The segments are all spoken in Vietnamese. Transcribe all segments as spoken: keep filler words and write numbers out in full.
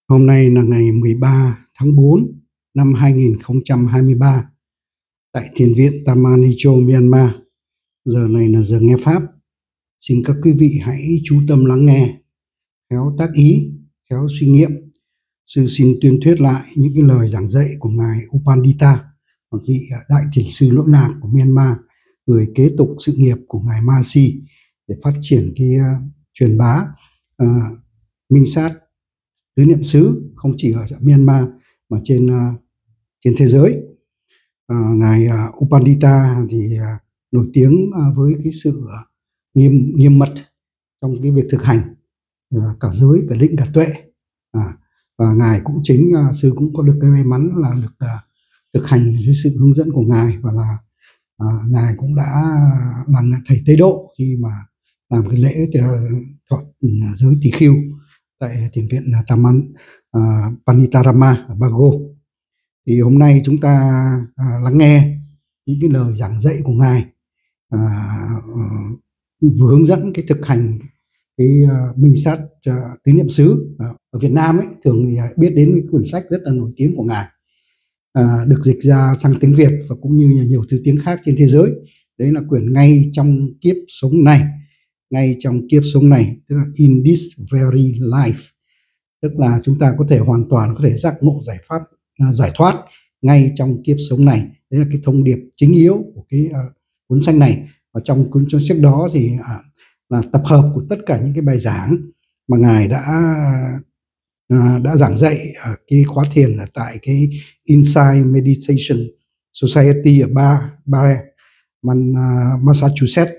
Hôm nay là ngày mười ba tháng bốn năm hai nghìn không trăm hai mươi ba tại Thiền viện Tamanicho, Myanmar. Giờ này là giờ nghe Pháp. Xin các quý vị hãy chú tâm lắng nghe, khéo tác ý, khéo suy nghiệm. Sư xin tuyên thuyết lại những cái lời giảng dạy của Ngài U Pandita, một vị đại thiền sư lỗi lạc của Myanmar, người kế tục sự nghiệp của Ngài Ma Si để phát triển cái uh, truyền bá uh, minh sát tứ niệm xứ không chỉ ở Myanmar mà trên uh, trên thế giới. Uh, ngài uh, U Pandita thì uh, nổi tiếng uh, với cái sự uh, nghiêm nghiêm mật trong cái việc thực hành uh, cả giới, cả định, cả tuệ. Uh, và ngài cũng chính uh, sư cũng có được cái may mắn là được uh, thực hành dưới sự hướng dẫn của ngài, và là uh, ngài cũng đã là thầy Tế Độ khi mà làm cái lễ thọ uh, giới tỳ khưu tại thiền viện Taman uh, Panitarama ở Bago. Thì hôm nay chúng ta uh, lắng nghe những cái lời giảng dạy của ngài, uh, uh, vừa hướng dẫn cái thực hành cái uh, minh sát uh, tứ niệm xứ. Uh, ở Việt Nam ấy thường thì biết đến cái quyển sách rất là nổi tiếng của ngài, uh, được dịch ra sang tiếng Việt và cũng như là nhiều thứ tiếng khác trên thế giới. Đấy là quyển Ngay Trong Kiếp Sống Này. Ngay trong kiếp sống này, tức là in this very life, tức là chúng ta có thể hoàn toàn có thể giác ngộ giải pháp, uh, giải thoát ngay trong kiếp sống này. Đấy là cái thông điệp chính yếu của cái uh, cuốn sách này. Và trong cuốn sách đó thì uh, là tập hợp của tất cả những cái bài giảng mà ngài đã uh, đã giảng dạy ở cái khóa thiền ở tại cái Insight Meditation Society ở Ba Ba Man, uh, Massachusetts.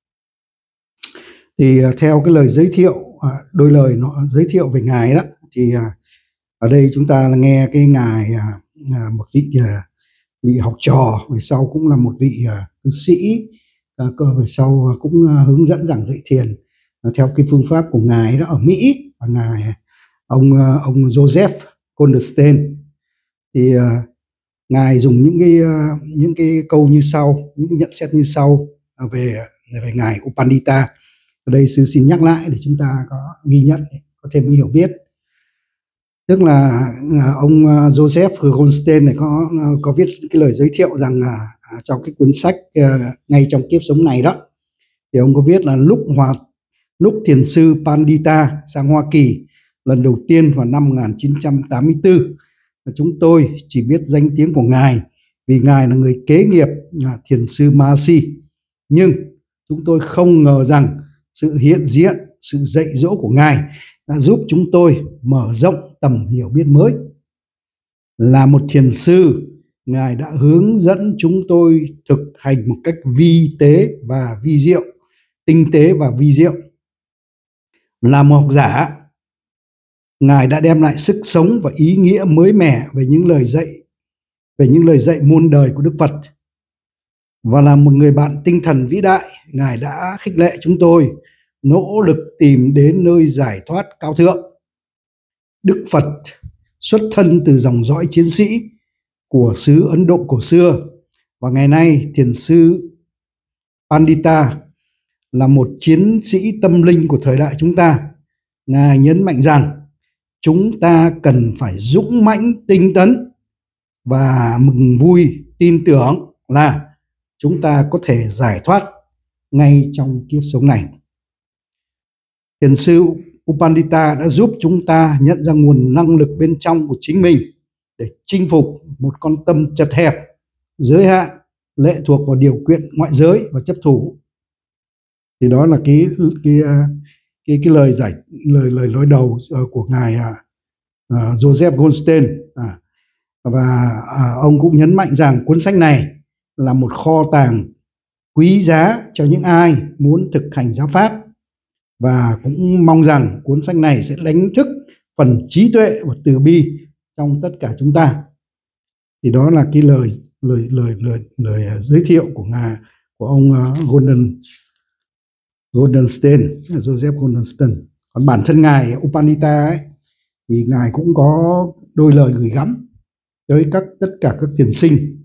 Thì uh, theo cái lời giới thiệu, uh, đôi lời nó giới thiệu về ngài đó, thì uh, ở đây chúng ta là nghe cái ngài uh, uh, một vị uh, vị học trò, về sau cũng là một vị uh, cư sĩ, uh, cơ về sau uh, cũng uh, hướng dẫn giảng dạy thiền uh, theo cái phương pháp của ngài đó ở Mỹ, và ngài ông uh, ông Joseph Goldstein. Thì uh, ngài dùng những cái uh, những cái câu như sau, những cái nhận xét như sau uh, về về ngài U Pandita. Ở đây sư xin nhắc lại để chúng ta có ghi nhận, có thêm hiểu biết. Tức là ông Joseph Goldstein này có có viết cái lời giới thiệu rằng là trong cái cuốn sách Ngay Trong Kiếp Sống Này đó, thì ông có viết là lúc hoạt lúc thiền sư Pandita sang Hoa Kỳ lần đầu tiên vào năm một nghìn chín trăm tám mươi tư, chúng tôi chỉ biết danh tiếng của ngài vì ngài là người kế nghiệp thiền sư Ma Si, nhưng chúng tôi không ngờ rằng sự hiện diện, sự dạy dỗ của ngài đã giúp chúng tôi mở rộng tầm hiểu biết mới. Là một thiền sư, ngài đã hướng dẫn chúng tôi thực hành một cách vi tế và vi diệu, tinh tế và vi diệu. Là một học giả, ngài đã đem lại sức sống và ý nghĩa mới mẻ về những lời dạy, về những lời dạy muôn đời của Đức Phật. Và là một người bạn tinh thần vĩ đại, ngài đã khích lệ chúng tôi nỗ lực tìm đến nơi giải thoát cao thượng. Đức Phật xuất thân từ dòng dõi chiến sĩ của xứ Ấn Độ cổ xưa, và ngày nay thiền sư Pandita là một chiến sĩ tâm linh của thời đại chúng ta. Ngài nhấn mạnh rằng chúng ta cần phải dũng mãnh, tinh tấn và mừng vui tin tưởng là chúng ta có thể giải thoát ngay trong kiếp sống này. Thiền sư U Pandita đã giúp chúng ta nhận ra nguồn năng lực bên trong của chính mình để chinh phục một con tâm chật hẹp, giới hạn, lệ thuộc vào điều kiện ngoại giới và chấp thủ. Thì đó là cái cái cái, cái lời giải lời lời nói đầu của ngài uh, Joseph Goldstein. À, và uh, ông cũng nhấn mạnh rằng cuốn sách này là một kho tàng quý giá cho những ai muốn thực hành giáo pháp, và cũng mong rằng cuốn sách này sẽ đánh thức phần trí tuệ và từ bi trong tất cả chúng ta. Thì đó là cái lời lời lời lời lời giới thiệu của ngài của ông uh, Golden Goldenstein, Joseph Goldenstein. Còn bản thân ngài U Pandita ấy, thì ngài cũng có đôi lời gửi gắm tới các tất cả các thiền sinh.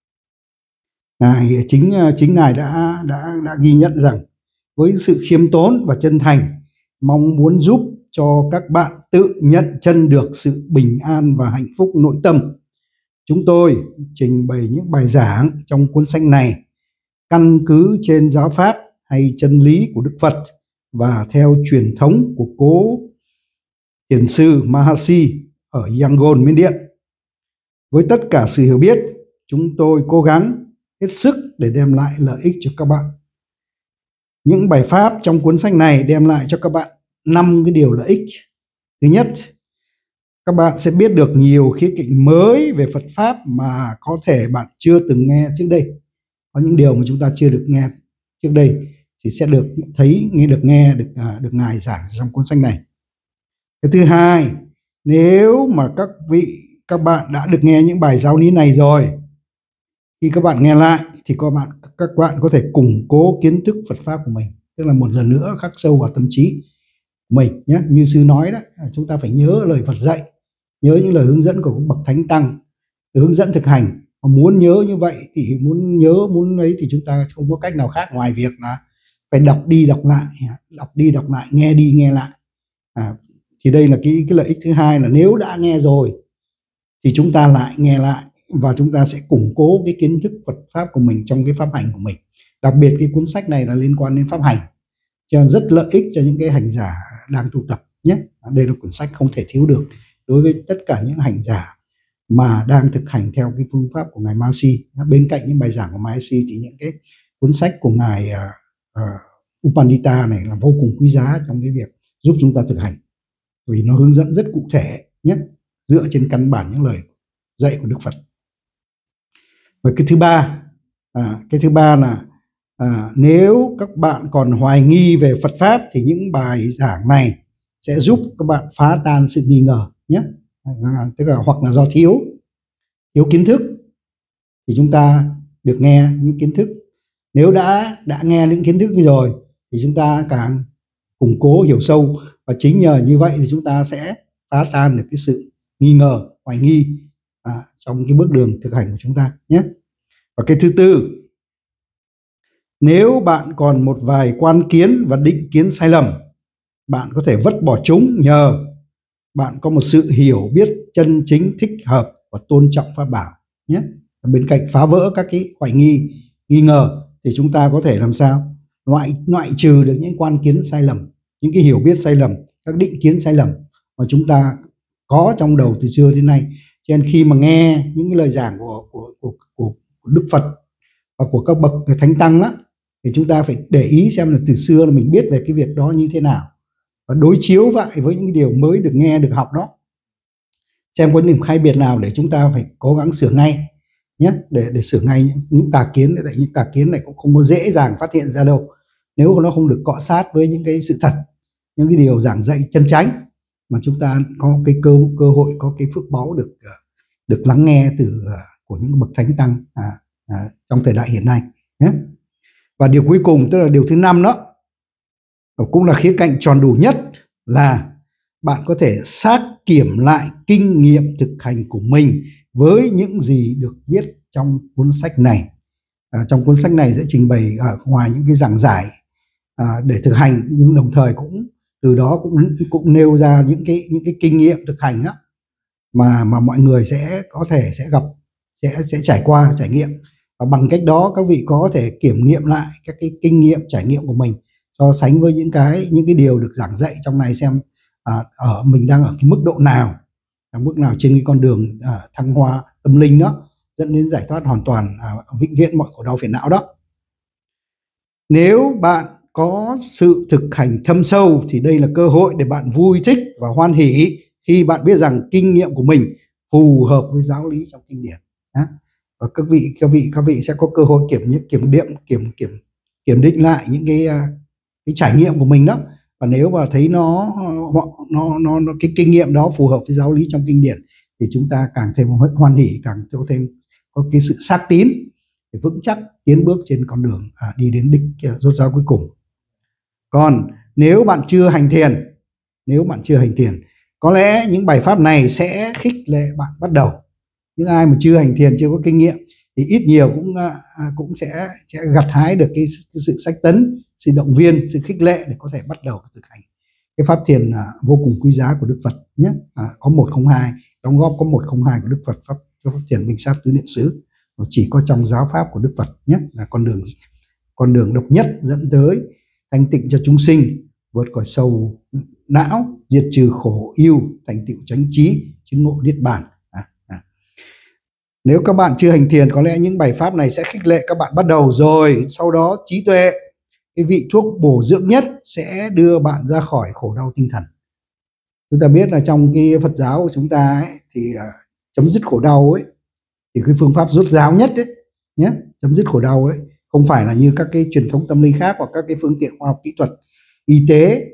Ngài chính chính ngài đã đã đã ghi nhận rằng với sự khiêm tốn và chân thành, mong muốn giúp cho các bạn tự nhận chân được sự bình an và hạnh phúc nội tâm. Chúng tôi trình bày những bài giảng trong cuốn sách này căn cứ trên giáo pháp hay chân lý của Đức Phật và theo truyền thống của cố thiền sư Mahasi ở Yangon, Miến Điện. Với tất cả sự hiểu biết, chúng tôi cố gắng hết sức để đem lại lợi ích cho các bạn. Những bài pháp trong cuốn sách này đem lại cho các bạn năm cái điều lợi ích. Thứ nhất, các bạn sẽ biết được nhiều khía cạnh mới về Phật Pháp mà có thể bạn chưa từng nghe trước đây. Có những điều mà chúng ta chưa được nghe trước đây thì sẽ được thấy, nghe được nghe được được Ngài giảng trong cuốn sách này. Cái thứ hai, nếu mà các vị các bạn đã được nghe những bài giáo lý này rồi, khi các bạn nghe lại thì các bạn các bạn có thể củng cố kiến thức Phật Pháp của mình, tức là một lần nữa khắc sâu vào tâm trí của mình nhé. Như sư nói đó, chúng ta phải nhớ lời Phật dạy, nhớ những lời hướng dẫn của bậc thánh tăng, hướng dẫn thực hành. Mà muốn nhớ như vậy thì muốn nhớ muốn ấy thì chúng ta không có cách nào khác ngoài việc là phải đọc đi đọc lại, đọc đi đọc lại, nghe đi nghe lại. À, thì đây là cái cái lợi ích thứ hai, là nếu đã nghe rồi thì chúng ta lại nghe lại và chúng ta sẽ củng cố cái kiến thức Phật Pháp của mình trong cái pháp hành của mình. Đặc biệt cái cuốn sách này là liên quan đến pháp hành, cho nên rất lợi ích cho những cái hành giả đang tu tập nhé. Đây là cuốn sách không thể thiếu được đối với tất cả những hành giả mà đang thực hành theo cái phương pháp của Ngài Mahasi. Bên cạnh những bài giảng của Mahasi thì những cái cuốn sách của Ngài uh, uh, Upandita này là vô cùng quý giá trong cái việc giúp chúng ta thực hành, vì nó hướng dẫn rất cụ thể nhé, dựa trên căn bản những lời dạy của Đức Phật. Và cái thứ ba, à, cái thứ ba là à, nếu các bạn còn hoài nghi về Phật Pháp thì những bài giảng này sẽ giúp các bạn phá tan sự nghi ngờ nhé. À, tức là hoặc là do thiếu thiếu kiến thức thì chúng ta được nghe những kiến thức. Nếu đã đã nghe những kiến thức như rồi thì chúng ta càng củng cố hiểu sâu, và chính nhờ như vậy thì chúng ta sẽ phá tan được cái sự nghi ngờ, hoài nghi à, trong cái bước đường thực hành của chúng ta nhé. Và cái thứ tư, nếu bạn còn một vài quan kiến và định kiến sai lầm, bạn có thể vứt bỏ chúng nhờ bạn có một sự hiểu biết chân chính, thích hợp và tôn trọng pháp bảo nhé. Bên cạnh phá vỡ các cái hoài nghi, nghi ngờ thì chúng ta có thể làm sao loại loại trừ được những quan kiến sai lầm, những cái hiểu biết sai lầm, các định kiến sai lầm mà chúng ta có trong đầu từ xưa đến nay. Cho nên khi mà nghe những cái lời giảng của của, của, của, của Đức Phật và của các bậc thánh tăng đó, thì chúng ta phải để ý xem là từ xưa là mình biết về cái việc đó như thế nào và đối chiếu lại với những cái điều mới được nghe, được học đó, xem có điểm khác biệt nào để chúng ta phải cố gắng sửa ngay nhé, để để sửa ngay những, những tà kiến. Để những tà kiến này cũng không có dễ dàng phát hiện ra đâu, nếu nó không được cọ sát với những cái sự thật, những cái điều giảng dạy chân chánh mà chúng ta có cái cơ cơ hội, có cái phước báu được được lắng nghe từ của những bậc thánh tăng à, à, trong thời đại hiện nay nhé. Và điều cuối cùng, tức là điều thứ năm đó, cũng là khía cạnh tròn đủ nhất, là bạn có thể xác kiểm lại kinh nghiệm thực hành của mình với những gì được viết trong cuốn sách này. À, trong cuốn sách này sẽ trình bày à, ngoài những cái giảng giải à, để thực hành, nhưng đồng thời cũng từ đó cũng cũng nêu ra những cái những cái kinh nghiệm thực hành đó mà mà mọi người sẽ có thể sẽ gặp, sẽ sẽ trải qua trải nghiệm, và bằng cách đó các vị có thể kiểm nghiệm lại các cái kinh nghiệm trải nghiệm của mình, so sánh với những cái những cái điều được giảng dạy trong này, xem à, ở mình đang ở cái mức độ nào, ở mức nào trên cái con đường à, thăng hoa tâm linh đó, dẫn đến giải thoát hoàn toàn, à, vĩnh viễn mọi khổ đau phiền não đó. Nếu bạn có sự thực hành thâm sâu thì đây là cơ hội để bạn vui thích và hoan hỷ khi bạn biết rằng kinh nghiệm của mình phù hợp với giáo lý trong kinh điển. Đó. Và các vị các vị các vị sẽ có cơ hội kiểm kiểm điểm kiểm kiểm kiểm định lại những cái cái trải nghiệm của mình đó, và nếu mà thấy nó nó nó, nó cái kinh nghiệm đó phù hợp với giáo lý trong kinh điển thì chúng ta càng thêm hoan hỷ, càng có thêm có cái sự xác tín để vững chắc tiến bước trên con đường à, đi đến đích rốt ráo cuối cùng. Còn nếu bạn chưa hành thiền, nếu bạn chưa hành thiền, có lẽ những bài pháp này sẽ khích lệ bạn bắt đầu. Những ai mà chưa hành thiền, chưa có kinh nghiệm thì ít nhiều cũng à, cũng sẽ sẽ gặt hái được cái, cái sự sách tấn, sự động viên, sự khích lệ để có thể bắt đầu thực hành cái pháp thiền à, vô cùng quý giá của Đức Phật nhé. À, có một không hai, đóng góp có một không hai của Đức Phật, pháp, pháp thiền minh sát tứ niệm xứ, chỉ có trong giáo pháp của Đức Phật nhé, là con đường con đường độc nhất dẫn tới thanh tịnh cho chúng sinh, vượt khỏi sầu não, diệt trừ khổ ưu, thành tựu chánh trí, chứng ngộ niết bàn. À, à. Nếu các bạn chưa hành thiền, có lẽ những bài pháp này sẽ khích lệ các bạn bắt đầu rồi. Sau đó trí tuệ, cái vị thuốc bổ dưỡng nhất, sẽ đưa bạn ra khỏi khổ đau tinh thần. Chúng ta biết là trong cái Phật giáo của chúng ta ấy, thì uh, chấm dứt khổ đau ấy, thì cái phương pháp rốt ráo nhất ấy nhé, chấm dứt khổ đau ấy, không phải là như các cái truyền thống tâm linh khác hoặc các cái phương tiện khoa học kỹ thuật, y tế,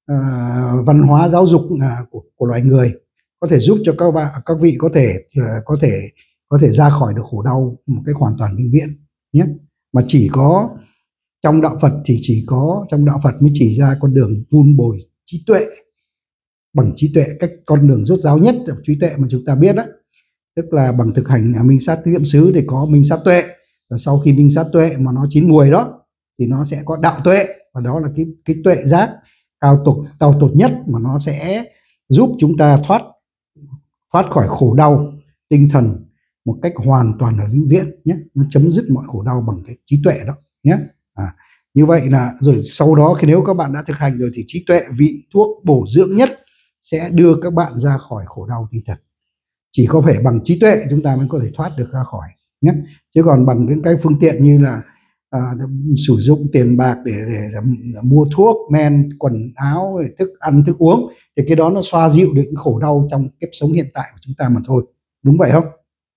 uh, văn hóa, giáo dục uh, của, của loài người có thể giúp cho các bạn, các vị có thể uh, có thể có thể ra khỏi được khổ đau một cách hoàn toàn vĩnh viễn nhé. Mà chỉ có trong đạo Phật thì chỉ có trong đạo Phật mới chỉ ra con đường vun bồi trí tuệ, bằng trí tuệ, cách con đường rốt ráo nhất của trí tuệ mà chúng ta biết đó, tức là bằng thực hành minh sát tứ niệm xứ thì có minh sát tuệ, và sau khi minh sát tuệ mà nó chín mùi đó thì nó sẽ có đạo tuệ, và đó là cái cái tuệ giác cao tột cao tột nhất mà nó sẽ giúp chúng ta thoát thoát khỏi khổ đau tinh thần một cách hoàn toàn là vĩnh viễn nhé. Nó chấm dứt mọi khổ đau bằng cái trí tuệ đó nhé. À, như vậy là rồi sau đó khi nếu các bạn đã thực hành rồi thì trí tuệ, vị thuốc bổ dưỡng nhất, sẽ đưa các bạn ra khỏi khổ đau tinh thần. Chỉ có phải bằng trí tuệ chúng ta mới có thể thoát được ra khỏi nhé. Chứ còn bằng những cái phương tiện như là à, sử dụng tiền bạc để, để, để mua thuốc men, quần áo, thức ăn, thức uống, thì cái đó nó xoa dịu được khổ đau trong kiếp sống hiện tại của chúng ta mà thôi. Đúng vậy không?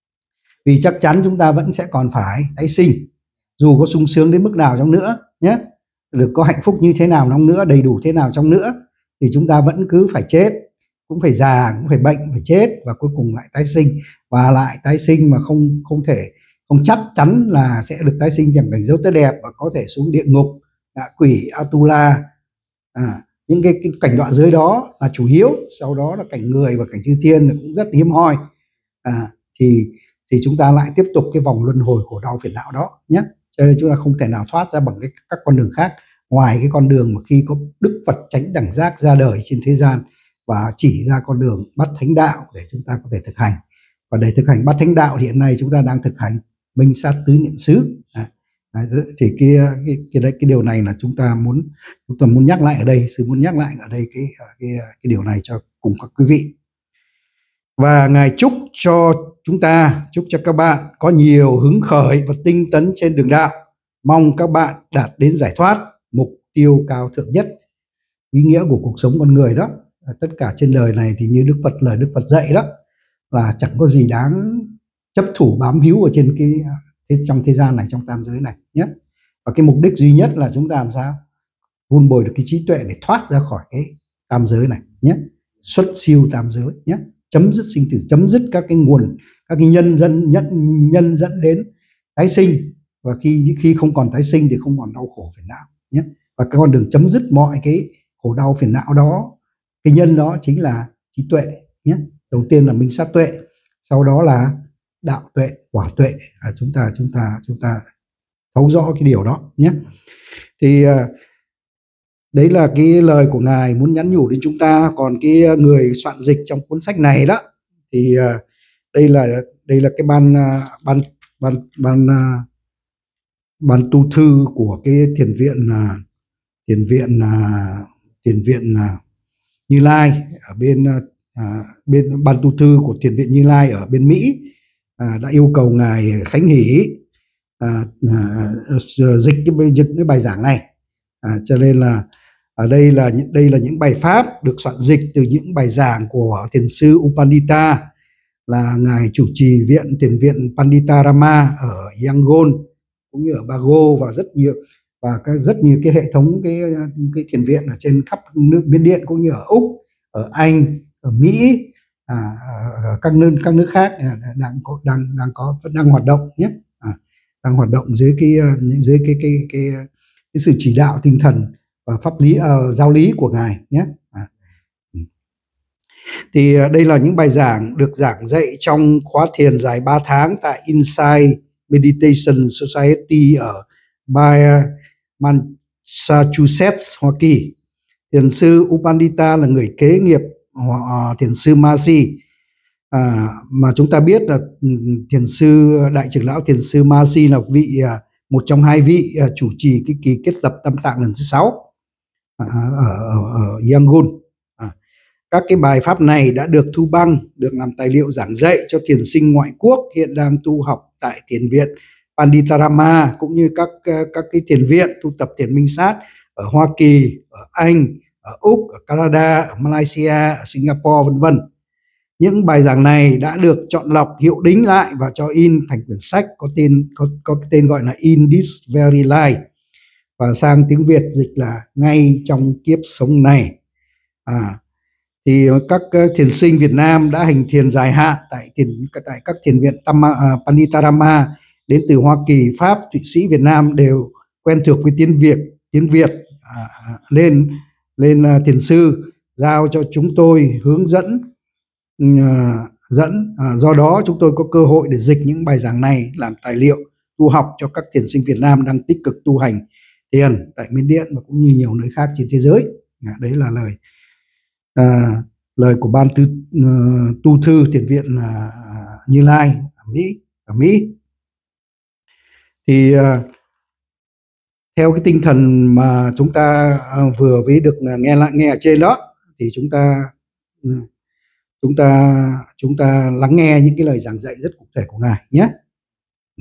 Vì chắc chắn chúng ta vẫn sẽ còn phải tái sinh, dù có sung sướng đến mức nào chăng nữa nhé, được có hạnh phúc như thế nào chăng nữa, đầy đủ thế nào chăng nữa, thì chúng ta vẫn cứ phải chết, cũng phải già, cũng phải bệnh, phải chết, và cuối cùng lại tái sinh, và lại tái sinh mà không không thể không chắc chắn là sẽ được tái sinh chẳng cảnh dấu tốt đẹp, và có thể xuống địa ngục, ngạ quỷ, Atula, à, những cái, cái cảnh đọa giới đó là chủ yếu. Sau đó là cảnh người và cảnh chư thiên cũng rất hiếm hoi, à, thì thì chúng ta lại tiếp tục cái vòng luân hồi khổ đau phiền não đó nhé. Cho nên chúng ta không thể nào thoát ra bằng cái, các con đường khác ngoài cái con đường mà khi có Đức Phật chánh đẳng giác ra đời trên thế gian và chỉ ra con đường bát thánh đạo để chúng ta có thể thực hành. Và để thực hành bát thánh đạo thì hiện nay chúng ta đang thực hành minh sát tứ niệm xứ. À, thì cái cái cái đấy cái điều này là chúng ta muốn chúng ta muốn nhắc lại ở đây, sư muốn nhắc lại ở đây cái cái cái điều này cho cùng các quý vị. Và Ngài chúc cho chúng ta, chúc cho các bạn có nhiều hứng khởi và tinh tấn trên đường đạo. Mong các bạn đạt đến giải thoát, mục tiêu cao thượng nhất. Ý nghĩa của cuộc sống con người đó, tất cả trên đời này thì như Đức Phật, lời Đức Phật dạy đó, là chẳng có gì đáng chấp thủ bám víu ở trên cái trong thế gian này, trong tam giới này nhé. Và cái mục đích duy nhất là chúng ta làm sao vun bồi được cái trí tuệ để thoát ra khỏi cái tam giới này nhé, xuất siêu tam giới nhé, chấm dứt sinh tử, chấm dứt các cái nguồn, các cái nhân dân nhân nhân dẫn đến tái sinh, và khi khi không còn tái sinh thì không còn đau khổ phiền não nhé. Và cái con đường chấm dứt mọi cái khổ đau phiền não đó, cái nhân đó chính là trí tuệ nhé. Đầu tiên là minh sát tuệ, sau đó là đạo tuệ, quả tuệ. À, chúng ta chúng ta chúng ta thấu rõ cái điều đó nhé. Thì à, đấy là cái lời của Ngài muốn nhắn nhủ đến chúng ta. Còn cái người soạn dịch trong cuốn sách này đó thì à, đây là đây là cái ban ban ban ban ban tu thư của cái thiền viện thiền viện thiền viện Như Lai ở bên à, bên ban tu thư của thiền viện Như Lai ở bên Mỹ à, đã yêu cầu Ngài Khánh Hỷ à, à, dịch cái dịch cái bài giảng này. À, cho nên là ở đây là những đây là những bài pháp được soạn dịch từ những bài giảng của thiền sư Upandita, là Ngài chủ trì viện thiền viện Pandita Rama ở Yangon cũng như ở Bago, và rất nhiều và cái rất nhiều cái hệ thống cái cái thiền viện ở trên khắp nước Miến Điện cũng như ở Úc, ở Anh, ở Mỹ, à, ở các nước các nước khác đang có đang đang có vẫn đang hoạt động nhé, à, đang hoạt động dưới cái dưới cái cái cái, cái, cái sự chỉ đạo tinh thần và pháp lý uh, giáo lý của Ngài nhé. À. Thì đây là những bài giảng được giảng dạy trong khóa thiền dài ba tháng tại Insight Meditation Society ở Massachusetts, Hoa Kỳ. Thiền sư Upandita là người kế nghiệp uh, thiền sư Mahasi. À, mà chúng ta biết là thiền sư đại trưởng lão thiền sư Mahasi là vị uh, một trong hai vị uh, chủ trì cái kỳ kết tập Tam Tạng lần thứ sáu uh, ở, ở, ở Yangon. À, các cái bài pháp này đã được thu băng, được làm tài liệu giảng dạy cho thiền sinh ngoại quốc hiện đang tu học tại thiền viện Panditarama, cũng như các các cái thiền viện tu tập thiền minh sát ở Hoa Kỳ, ở Anh, ở Úc, ở Canada, ở Malaysia, ở Singapore, vân vân. Những bài giảng này đã được chọn lọc, hiệu đính lại và cho in thành quyển sách có tên có, có cái tên gọi là In This Very Life, và sang tiếng Việt dịch là Ngay trong kiếp sống này. À, thì các thiền sinh Việt Nam đã hành thiền dài hạn tại thiền tại các thiền viện Tama, uh, Panditarama đến từ Hoa Kỳ, Pháp, Thụy Sĩ, Việt Nam đều quen thuộc với tiếng Việt, tiếng Việt à, lên lên uh, thiền sư giao cho chúng tôi hướng dẫn uh, dẫn uh, do đó chúng tôi có cơ hội để dịch những bài giảng này làm tài liệu tu học cho các thiền sinh Việt Nam đang tích cực tu hành thiền tại Miến Điện và cũng như nhiều nơi khác trên thế giới. À, đấy là lời À, lời của ban tư, uh, tu thư thiền viện uh, Như Lai ở Mỹ. Ở Mỹ thì uh, theo cái tinh thần mà chúng ta uh, vừa mới được uh, nghe lại nghe ở trên đó, thì chúng ta uh, chúng ta chúng ta lắng nghe những cái lời giảng dạy rất cụ thể của Ngài nhé. Ừ.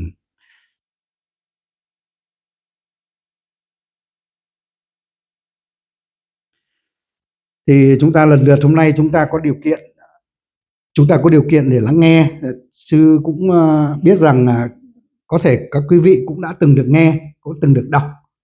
Thì chúng ta lần lượt hôm nay chúng ta có điều kiện chúng ta có điều kiện để lắng nghe. Sư cũng uh, biết rằng uh, có thể các quý vị cũng đã từng được nghe, cũng từng được đọc,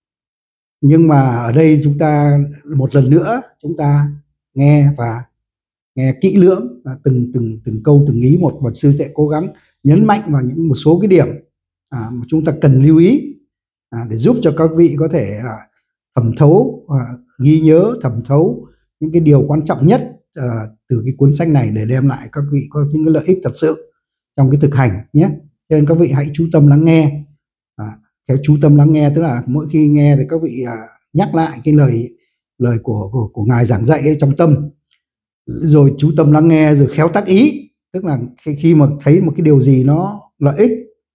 nhưng mà ở đây chúng ta một lần nữa chúng ta nghe và nghe kỹ lưỡng, từng từng từng câu từng ý một, và sư sẽ cố gắng nhấn mạnh vào những một số cái điểm à, mà chúng ta cần lưu ý à, để giúp cho các vị có thể là thẩm thấu, à, ghi nhớ, thẩm thấu những cái điều quan trọng nhất à, từ cái cuốn sách này để đem lại các vị có những cái lợi ích thật sự trong cái thực hành nhé. Cho nên các vị hãy chú tâm lắng nghe. À, theo chú tâm lắng nghe tức là mỗi khi nghe thì các vị à, nhắc lại cái lời lời của của, của Ngài giảng dạy ấy trong tâm, rồi chú tâm lắng nghe, rồi khéo tác ý, tức là khi, khi mà thấy một cái điều gì nó lợi ích,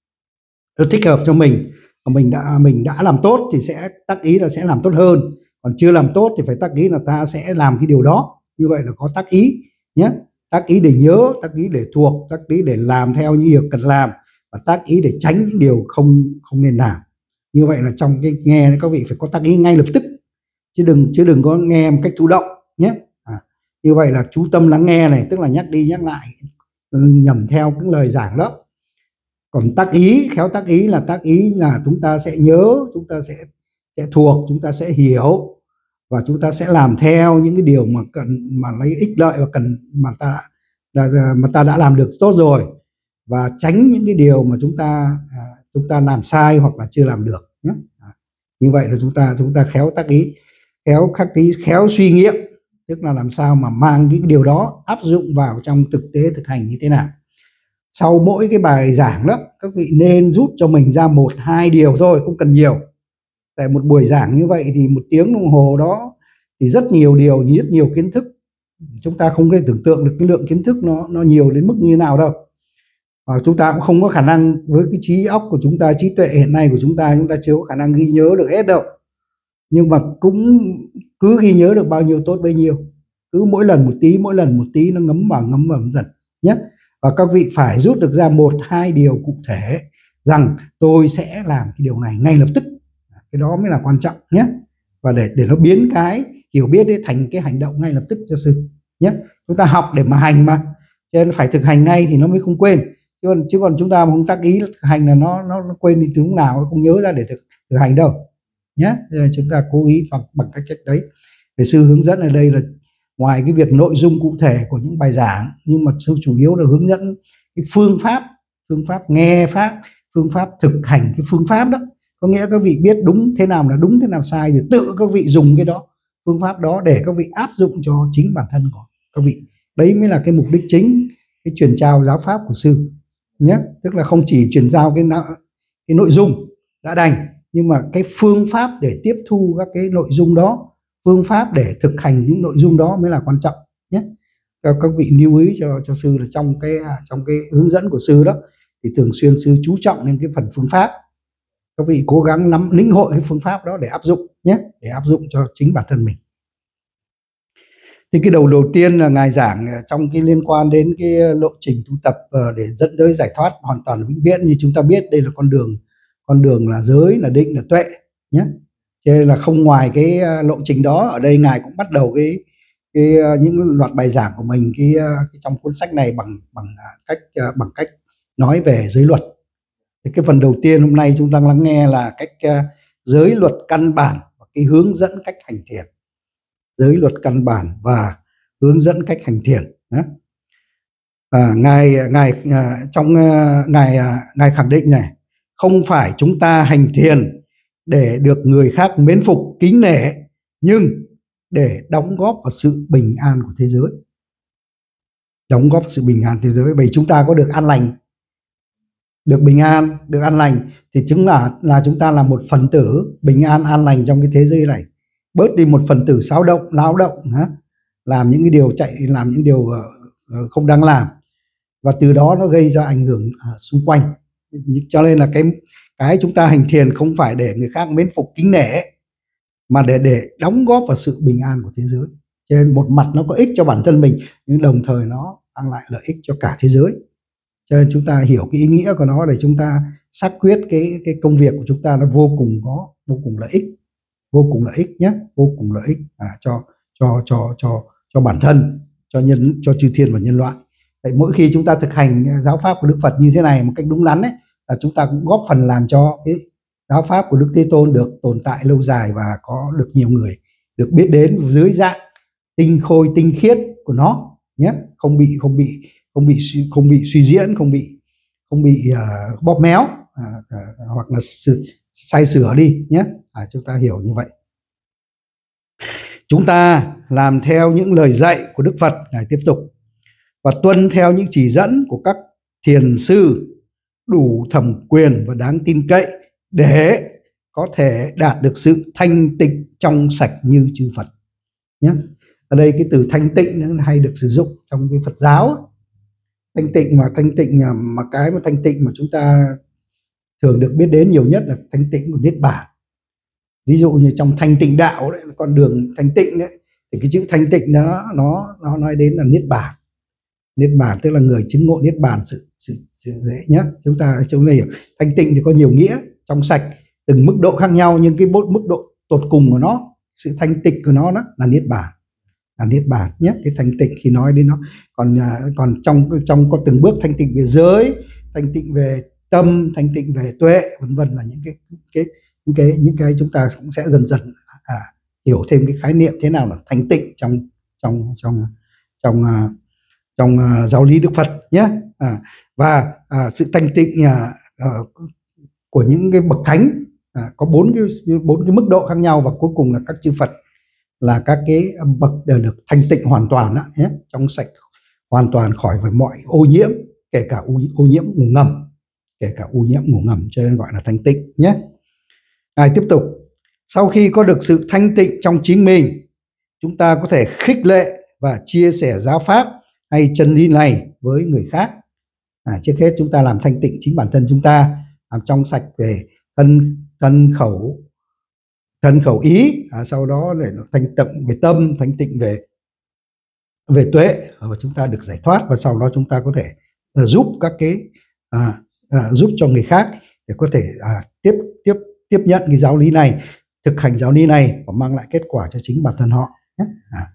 nó thích hợp cho mình, mà mình đã mình đã làm tốt thì sẽ tác ý là sẽ làm tốt hơn, còn chưa làm tốt thì phải tác ý là ta sẽ làm cái điều đó. Như vậy là có tác ý nhé, tác ý để nhớ, tác ý để thuộc, tác ý để làm theo những điều cần làm, và tác ý để tránh những điều không không nên làm. Như vậy là trong cái nghe các vị phải có tác ý ngay lập tức, chứ đừng chứ đừng có nghe một cách thụ động nhé. À, như vậy là chú tâm lắng nghe này, tức là nhắc đi nhắc lại nhầm theo cái lời giảng đó. Còn tác ý, khéo tác ý là tác ý là chúng ta sẽ nhớ, chúng ta sẽ sẽ thuộc, chúng ta sẽ hiểu, và chúng ta sẽ làm theo những cái điều mà cần, mà lấy ích lợi và cần mà ta đã, mà ta đã làm được tốt rồi, và tránh những cái điều mà chúng ta à, chúng ta làm sai hoặc là chưa làm được nhé. À, như vậy là chúng ta chúng ta khéo tác ý, khéo khắc ý, khéo suy nghiệm, tức là làm sao mà mang những cái điều đó áp dụng vào trong thực tế thực hành như thế nào. Sau mỗi cái bài giảng đó, các vị nên rút cho mình ra một hai điều thôi, không cần nhiều. Tại một buổi giảng như vậy thì một tiếng đồng hồ đó thì rất nhiều điều, rất nhiều kiến thức, chúng ta không thể tưởng tượng được cái lượng kiến thức nó nó nhiều đến mức như nào đâu. Và chúng ta cũng không có khả năng, với cái trí óc của chúng ta, trí tuệ hiện nay của chúng ta, chúng ta chưa có khả năng ghi nhớ được hết đâu. Nhưng mà cũng cứ ghi nhớ được bao nhiêu tốt bấy nhiêu, cứ mỗi lần một tí, mỗi lần một tí nó ngấm vào ngấm vào dần nhé. Và các vị phải rút được ra một hai điều cụ thể rằng tôi sẽ làm cái điều này ngay lập tức, cái đó mới là quan trọng nhé. Và để để nó biến cái hiểu biết ấy thành cái hành động ngay lập tức cho sư nhé. Chúng ta học để mà hành mà, cho nên phải thực hành ngay thì nó mới không quên. Chứ còn, chứ còn chúng ta không tác ý thực hành là nó nó, nó quên đi từ lúc nào, nó không nhớ ra để thực, thực hành đâu nhé. Chúng ta cố ý bằng, bằng cách cách đấy. Để sư hướng dẫn ở đây là ngoài cái việc nội dung cụ thể của những bài giảng, nhưng mà sư chủ yếu là hướng dẫn cái phương pháp, phương pháp nghe pháp, phương pháp thực hành cái phương pháp đó. Có nghĩa các vị biết đúng thế nào là đúng, thế nào sai, rồi tự các vị dùng cái đó, phương pháp đó để các vị áp dụng cho chính bản thân của các vị. Đấy mới là cái mục đích chính cái truyền trao giáo pháp của sư nhé. Tức là không chỉ truyền giao cái cái nội dung đã đành, nhưng mà cái phương pháp để tiếp thu các cái nội dung đó, phương pháp để thực hành những nội dung đó mới là quan trọng nhé. Cho các vị lưu ý cho cho sư là trong cái trong cái hướng dẫn của sư đó thì thường xuyên sư chú trọng lên cái phần phương pháp. Các vị cố gắng nắm lĩnh hội cái phương pháp đó để áp dụng nhé, để áp dụng cho chính bản thân mình. Thì cái đầu đầu tiên là ngài giảng trong cái liên quan đến cái lộ trình tu tập để dẫn tới giải thoát hoàn toàn vĩnh viễn. Như chúng ta biết đây là con đường con đường là giới, là định, là tuệ nhé. Cho nên là không ngoài cái lộ trình đó, ở đây ngài cũng bắt đầu cái cái những loạt bài giảng của mình cái, cái trong cuốn sách này bằng bằng cách bằng cách nói về giới luật. Thì cái phần đầu tiên hôm nay chúng ta lắng nghe là cách uh, giới luật căn bản và cái hướng dẫn cách hành thiền. Giới luật căn bản và hướng dẫn cách hành thiền. Đó. À, ngài ngài à, trong à, ngài à, ngài khẳng định này, không phải chúng ta hành thiền để được người khác mến phục kính nể, nhưng để đóng góp vào sự bình an của thế giới. Đóng góp vào sự bình an thế giới. Bởi chúng ta có được an lành, được bình an, được an lành thì chứng là là chúng ta là một phần tử bình an an lành trong cái thế giới này, bớt đi một phần tử xáo động, láo động, hả? Làm những cái điều chạy, làm những điều uh, không đáng làm, và từ đó nó gây ra ảnh hưởng uh, xung quanh. Cho nên là cái cái chúng ta hành thiền không phải để người khác mến phục kính nể, mà để để đóng góp vào sự bình an của thế giới. Cho nên một mặt nó có ích cho bản thân mình, nhưng đồng thời nó mang lại lợi ích cho cả thế giới. Cho nên chúng ta hiểu cái ý nghĩa của nó để chúng ta xác quyết cái cái công việc của chúng ta nó vô cùng có vô cùng lợi ích, vô cùng lợi ích nhé, vô cùng lợi ích à, cho cho cho cho cho bản thân, cho nhân cho chư thiên và nhân loại. Tại mỗi khi chúng ta thực hành giáo pháp của Đức Phật như thế này một cách đúng đắn ấy, là chúng ta cũng góp phần làm cho cái giáo pháp của Đức Thế Tôn được tồn tại lâu dài và có được nhiều người được biết đến dưới dạng tinh khôi tinh khiết của nó nhé, không bị không bị không bị không bị suy diễn, không bị không bị uh, bóp méo uh, uh, hoặc là sự sai sửa đi nhé. À, chúng ta hiểu như vậy. Chúng ta làm theo những lời dạy của Đức Phật, ngài tiếp tục, và tuân theo những chỉ dẫn của các thiền sư đủ thẩm quyền và đáng tin cậy để có thể đạt được sự thanh tịnh trong sạch như chư Phật nhé. Ở đây cái từ thanh tịnh nó hay được sử dụng trong cái Phật giáo. Thanh tịnh mà thanh tịnh mà cái mà thanh tịnh mà chúng ta thường được biết đến nhiều nhất là thanh tịnh của Niết Bàn. Ví dụ như trong thanh tịnh đạo đấy, con đường thanh tịnh đấy, thì cái chữ thanh tịnh đó nó nó nói đến là Niết Bàn. Niết Bàn tức là người chứng ngộ Niết Bàn sự sự, sự dễ nhé. Chúng ta chúng ta hiểu thanh tịnh thì có nhiều nghĩa, trong sạch, từng mức độ khác nhau, nhưng cái mức độ tột cùng của nó, sự thanh tịnh của nó đó là Niết Bàn, là Niết Bàn nhé. Cái thanh tịnh khi nói đến nó, còn còn trong trong có từng bước thanh tịnh về giới, thanh tịnh về tâm, thanh tịnh về tuệ, vân vân, là những cái cái những cái những cái chúng ta cũng sẽ dần dần à, hiểu thêm cái khái niệm thế nào là thanh tịnh trong trong trong trong uh, trong uh, giáo lý Đức Phật nhé. À, và à, sự thanh tịnh à, à, của những cái bậc thánh à, có bốn cái bốn cái mức độ khác nhau, và cuối cùng là các chư Phật là các cái bậc đều được thanh tịnh hoàn toàn đó, nhé, trong sạch hoàn toàn khỏi với mọi ô nhiễm, kể cả ô, ô nhiễm ngủ ngầm, kể cả ô nhiễm ngủ ngầm, cho nên gọi là thanh tịnh nhé. Ngài tiếp tục, sau khi có được sự thanh tịnh trong chính mình, chúng ta có thể khích lệ và chia sẻ giáo pháp hay chân lý này với người khác. À, trước hết chúng ta làm thanh tịnh chính bản thân chúng ta, làm trong sạch về thân thân khẩu thân khẩu ý, à, sau đó để thanh tịnh về tâm, thanh tịnh về về tuệ, và chúng ta được giải thoát, và sau đó chúng ta có thể uh, giúp các cái uh, uh, giúp cho người khác để có thể uh, tiếp tiếp tiếp nhận cái giáo lý này, thực hành giáo lý này và mang lại kết quả cho chính bản thân họ nhé. À.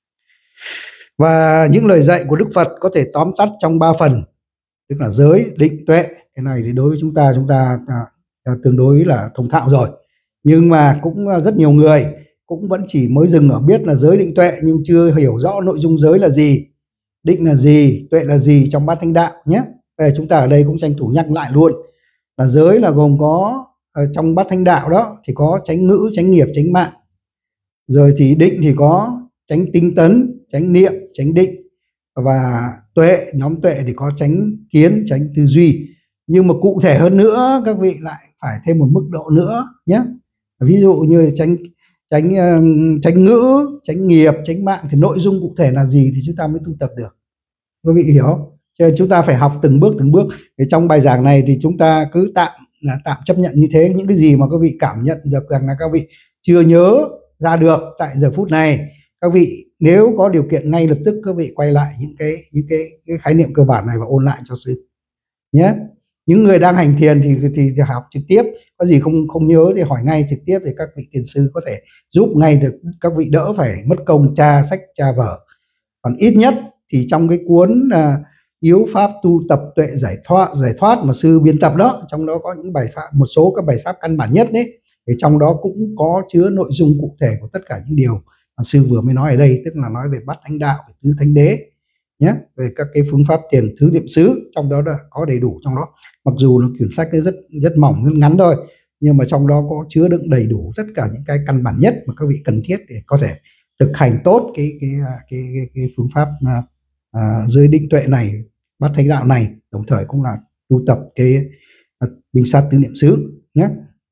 Và những lời dạy của Đức Phật có thể tóm tắt trong ba phần, tức là giới, định, tuệ. Cái này thì đối với chúng ta chúng ta à, à, tương đối là thông thạo rồi, nhưng mà cũng rất nhiều người cũng vẫn chỉ mới dừng ở biết là giới, định, tuệ, nhưng chưa hiểu rõ nội dung giới là gì, định là gì, tuệ là gì trong bát thánh đạo nhé. Về chúng ta ở đây cũng tranh thủ nhắc lại luôn là giới là gồm có ở trong bát thánh đạo đó thì có chánh ngữ, chánh nghiệp, chánh mạng. Rồi thì định thì có chánh tinh tấn, chánh niệm, chánh định. Và tuệ, nhóm tuệ thì có chánh kiến, chánh tư duy. Nhưng mà cụ thể hơn nữa các vị lại phải thêm một mức độ nữa nhé. Ví dụ như chánh tránh uh, tránh ngữ, tránh nghiệp, tránh mạng, thì nội dung cụ thể là gì thì chúng ta mới tu tập được. Quý vị hiểu không? Cho nên chúng ta phải học từng bước từng bước. Thì trong bài giảng này thì chúng ta cứ tạm tạm chấp nhận như thế. Những cái gì mà các vị cảm nhận được rằng là các vị chưa nhớ ra được tại giờ phút này, các vị nếu có điều kiện ngay lập tức các vị quay lại những cái những cái, cái khái niệm cơ bản này và ôn lại cho sư nhé. Những người đang hành thiền thì, thì thì học trực tiếp, có gì không không nhớ thì hỏi ngay trực tiếp để các vị tiền sư có thể giúp ngay được, các vị đỡ phải mất công tra sách tra vở. Còn ít nhất thì trong cái cuốn uh, Yếu pháp tu tập tuệ giải thoát giải thoát mà sư biên tập đó, trong đó có những bài pháp, một số các bài pháp căn bản nhất đấy, thì trong đó cũng có chứa nội dung cụ thể của tất cả những điều mà sư vừa mới nói ở đây, tức là nói về bát thánh đạo, về tứ thánh đế nhé, về các cái phương pháp thiền thứ niệm xứ, trong đó đã có đầy đủ trong đó. Mặc dù là quyển sách rất rất mỏng, rất ngắn thôi, nhưng mà trong đó có chứa đựng đầy đủ tất cả những cái căn bản nhất mà các vị cần thiết để có thể thực hành tốt cái cái cái cái, cái phương pháp à, à, giới định tuệ này, bát thánh đạo này, đồng thời cũng là tu tập cái à, bình sát tứ niệm xứ nhé.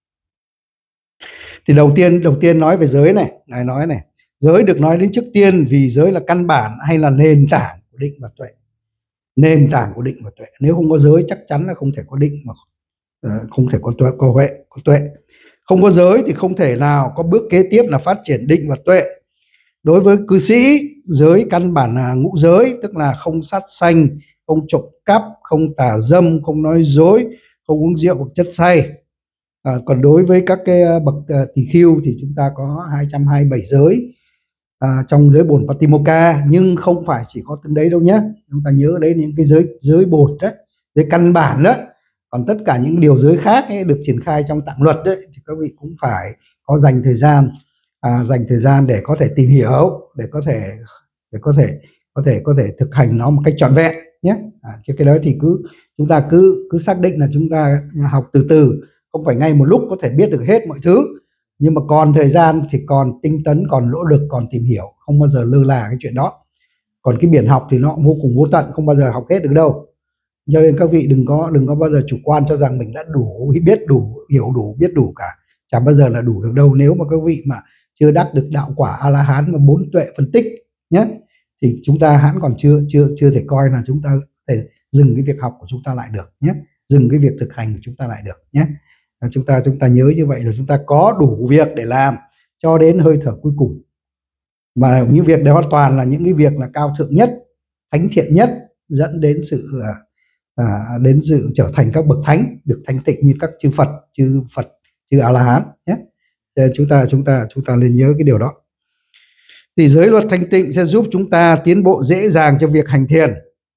Thì đầu tiên đầu tiên nói về giới này, ngài nói này, giới được nói đến trước tiên vì giới là căn bản hay là nền tảng của định và tuệ. Nền tảng của định và tuệ, nếu không có giới chắc chắn là không thể có định, mà uh, không thể có tuệ, có huệ, có tuệ. Không có giới thì không thể nào có bước kế tiếp là phát triển định và tuệ. Đối với cư sĩ, giới căn bản là ngũ giới, tức là không sát sanh, không trộm cắp, không tà dâm, không nói dối, không uống rượu hoặc chất say. À, còn đối với các cái bậc uh, tỳ khưu thì chúng ta có hai trăm hai mươi bảy giới à, trong giới bổn Patimokkha, nhưng không phải chỉ có từng đấy đâu nhé. Chúng ta nhớ đấy những cái giới giới bổn đấy, giới căn bản đó. Còn tất cả những điều giới khác ấy, được triển khai trong tạng luật đấy, thì các vị cũng phải có dành thời gian à, dành thời gian để có thể tìm hiểu, để có thể để có thể có thể có thể thực hành nó một cách trọn vẹn nhé. À, chứ cái đó thì cứ chúng ta cứ cứ xác định là chúng ta học từ từ, không phải ngay một lúc có thể biết được hết mọi thứ, nhưng mà còn thời gian thì còn tinh tấn, còn nỗ lực, còn tìm hiểu, không bao giờ lơ là cái chuyện đó. Còn cái biển học thì nó vô cùng vô tận, không bao giờ học hết được đâu. Cho nên các vị đừng có đừng có bao giờ chủ quan cho rằng mình đã đủ, biết đủ, hiểu đủ, biết đủ cả, chẳng bao giờ là đủ được đâu. Nếu mà các vị mà chưa đắc được đạo quả A La Hán và bốn tuệ phân tích nhé, thì chúng ta hãng còn chưa chưa chưa thể coi là chúng ta thể dừng cái việc học của chúng ta lại được nhé, dừng cái việc thực hành của chúng ta lại được nhé. Chúng ta chúng ta nhớ như vậy là chúng ta có đủ việc để làm cho đến hơi thở cuối cùng, mà những việc đó toàn là những cái việc là cao thượng nhất, thánh thiện nhất, dẫn đến sự à, đến sự trở thành các bậc thánh, được thanh tịnh như các chư Phật, chư Phật, chư A La Hán nhé. Chúng ta chúng ta chúng ta nên nhớ cái điều đó. Thì giới luật thanh tịnh sẽ giúp chúng ta tiến bộ dễ dàng cho việc hành thiền.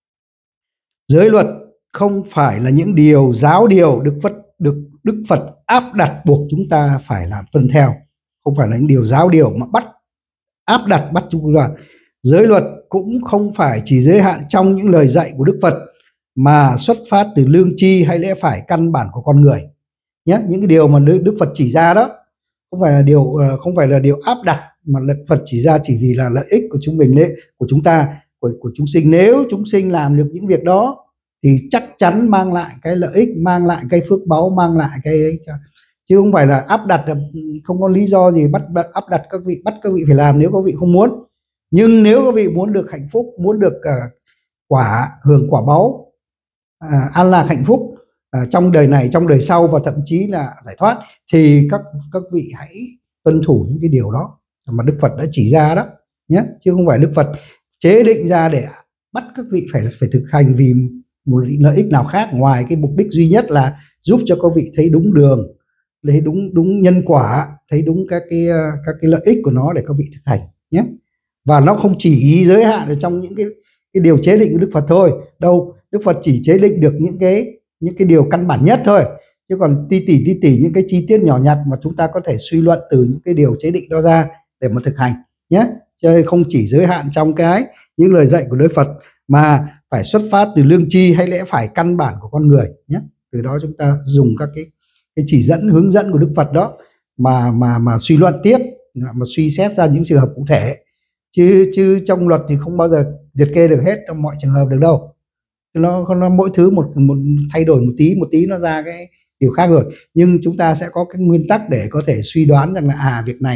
Giới luật không phải là những điều giáo điều được Phật được Đức Phật áp đặt buộc chúng ta phải làm tuân theo, không phải là những điều giáo điều mà bắt áp đặt bắt chúng ta. Giới luật cũng không phải chỉ giới hạn trong những lời dạy của Đức Phật, mà xuất phát từ lương tri hay lẽ phải căn bản của con người nhé. Những cái điều mà Đức Phật chỉ ra đó không phải là điều không phải là điều áp đặt, mà Đức Phật chỉ ra chỉ vì là lợi ích của chúng mình đấy, của chúng ta, của, của chúng sinh. Nếu chúng sinh làm được những việc đó thì chắc chắn mang lại cái lợi ích, mang lại cái phước báu, mang lại cái ấy, chứ không phải là áp đặt, không có lý do gì bắt áp đặt các vị, bắt các vị phải làm nếu các vị không muốn. Nhưng nếu các vị muốn được hạnh phúc, muốn được uh, quả hưởng quả báu, uh, an lạc hạnh phúc uh, trong đời này, trong đời sau và thậm chí là giải thoát, thì các các vị hãy tuân thủ những cái điều đó mà Đức Phật đã chỉ ra đó nhé, chứ không phải Đức Phật chế định ra để bắt các vị phải phải thực hành vì một lợi ích nào khác ngoài cái mục đích duy nhất là giúp cho các vị thấy đúng đường, thấy đúng đúng nhân quả, thấy đúng các cái các cái lợi ích của nó để các vị thực hành nhé. Và nó không chỉ giới hạn ở trong những cái cái điều chế định của Đức Phật thôi đâu. Đức Phật chỉ chế định được những cái những cái điều căn bản nhất thôi, chứ còn ti tỉ ti tỉ những cái chi tiết nhỏ nhặt mà chúng ta có thể suy luận từ những cái điều chế định đó ra để mà thực hành nhé. Cho nên không chỉ giới hạn trong cái những lời dạy của Đức Phật, mà phải xuất phát từ lương tri hay lẽ phải căn bản của con người nhé. Từ đó chúng ta dùng các cái cái chỉ dẫn, hướng dẫn của Đức Phật đó mà mà mà suy luận tiếp, mà suy xét ra những trường hợp cụ thể, chứ chứ trong luật thì không bao giờ liệt kê được hết trong mọi trường hợp được đâu. Nó, nó mỗi thứ một một thay đổi một tí một tí nó ra cái điều khác rồi, nhưng chúng ta sẽ có cái nguyên tắc để có thể suy đoán rằng là à việc này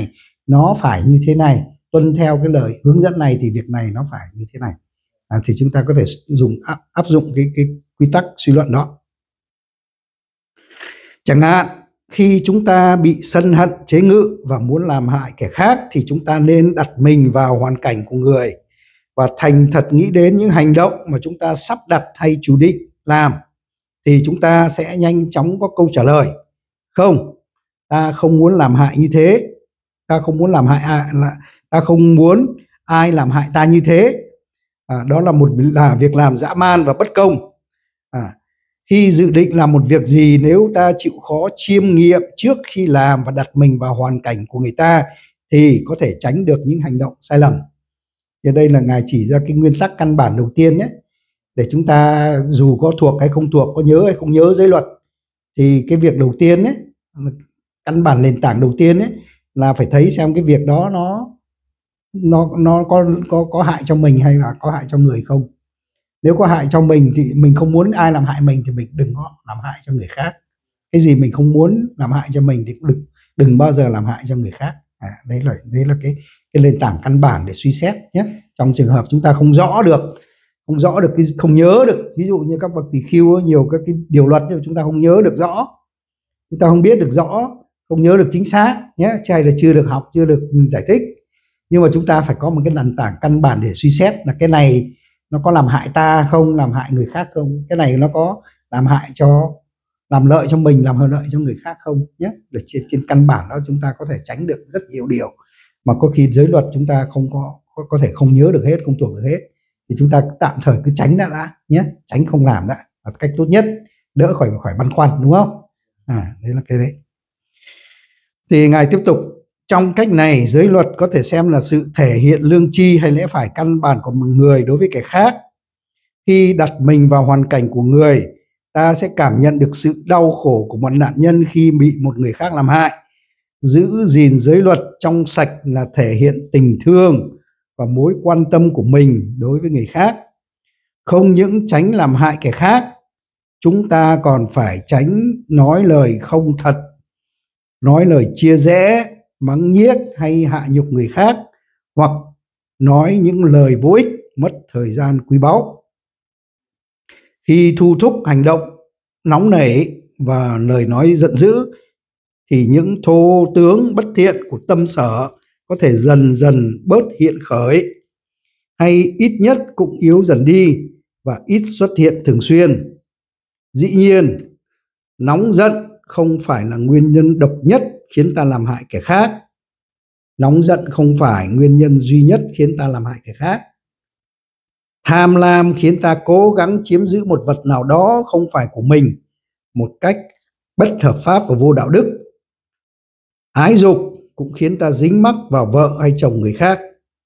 nó phải như thế này, tuân theo cái lời hướng dẫn này thì việc này nó phải như thế này. À, thì chúng ta có thể dùng áp, áp dụng cái, cái quy tắc suy luận đó. Chẳng hạn khi chúng ta bị sân hận chế ngự và muốn làm hại kẻ khác thì chúng ta nên đặt mình vào hoàn cảnh của người và thành thật nghĩ đến những hành động mà chúng ta sắp đặt hay chủ định làm, thì chúng ta sẽ nhanh chóng có câu trả lời. Không, ta không muốn làm hại như thế, ta không muốn làm hại ai, ta không muốn ai làm hại ta như thế. À, đó là một là việc làm dã man và bất công. À, khi dự định làm một việc gì, nếu ta chịu khó chiêm nghiệm trước khi làm và đặt mình vào hoàn cảnh của người ta thì có thể tránh được những hành động sai lầm. Thì đây là Ngài chỉ ra cái nguyên tắc căn bản đầu tiên nhé, để chúng ta dù có thuộc hay không thuộc, có nhớ hay không nhớ giới luật, thì cái việc đầu tiên ấy, căn bản nền tảng đầu tiên ấy, là phải thấy xem cái việc đó nó nó nó có có có hại cho mình hay là có hại cho người không. Nếu có hại cho mình thì mình không muốn ai làm hại mình thì mình đừng có làm hại cho người khác. Cái gì mình không muốn làm hại cho mình thì cũng đừng đừng bao giờ làm hại cho người khác. À, đấy là đấy là cái cái nền tảng căn bản để suy xét nhé. Trong trường hợp chúng ta không rõ được, không rõ được cái không nhớ được, ví dụ như các bậc tỳ khưu nhiều các cái điều luật chúng ta không nhớ được rõ, chúng ta không biết được rõ, không nhớ được chính xác nhé, hay là chưa được học, chưa được giải thích. Nhưng mà chúng ta phải có một cái nền tảng căn bản để suy xét là cái này nó có làm hại ta không, làm hại người khác không, cái này nó có làm hại cho, làm lợi cho mình, làm lợi cho người khác không nhé. Để trên, trên căn bản đó chúng ta có thể tránh được rất nhiều điều mà có khi giới luật chúng ta không có có, có thể không nhớ được hết, không thuộc được hết, thì chúng ta tạm thời cứ tránh đã đã nhé, tránh không làm đã là cách tốt nhất, đỡ khỏi khỏi băn khoăn, đúng không? À, đấy là cái đấy. Thì Ngài tiếp tục, trong cách này giới luật có thể xem là sự thể hiện lương tri hay lẽ phải căn bản của một người đối với kẻ khác. Khi đặt mình vào hoàn cảnh của người, ta sẽ cảm nhận được sự đau khổ của một nạn nhân khi bị một người khác làm hại. Giữ gìn giới luật trong sạch là thể hiện tình thương và mối quan tâm của mình đối với người khác. Không những tránh làm hại kẻ khác, chúng ta còn phải tránh nói lời không thật, nói lời chia rẽ, mắng nhiếc hay hạ nhục người khác, hoặc nói những lời vô ích, mất thời gian quý báu. Khi thu thúc hành động nóng nảy và lời nói giận dữ thì những thô tướng bất thiện của tâm sở có thể dần dần bớt hiện khởi, hay ít nhất cũng yếu dần đi và ít xuất hiện thường xuyên. Dĩ nhiên, nóng giận không phải là nguyên nhân độc nhất khiến ta làm hại kẻ khác. Nóng giận không phải nguyên nhân duy nhất khiến ta làm hại kẻ khác. Tham lam khiến ta cố gắng chiếm giữ một vật nào đó không phải của mình một cách bất hợp pháp và vô đạo đức. Ái dục cũng khiến ta dính mắc vào vợ hay chồng người khác.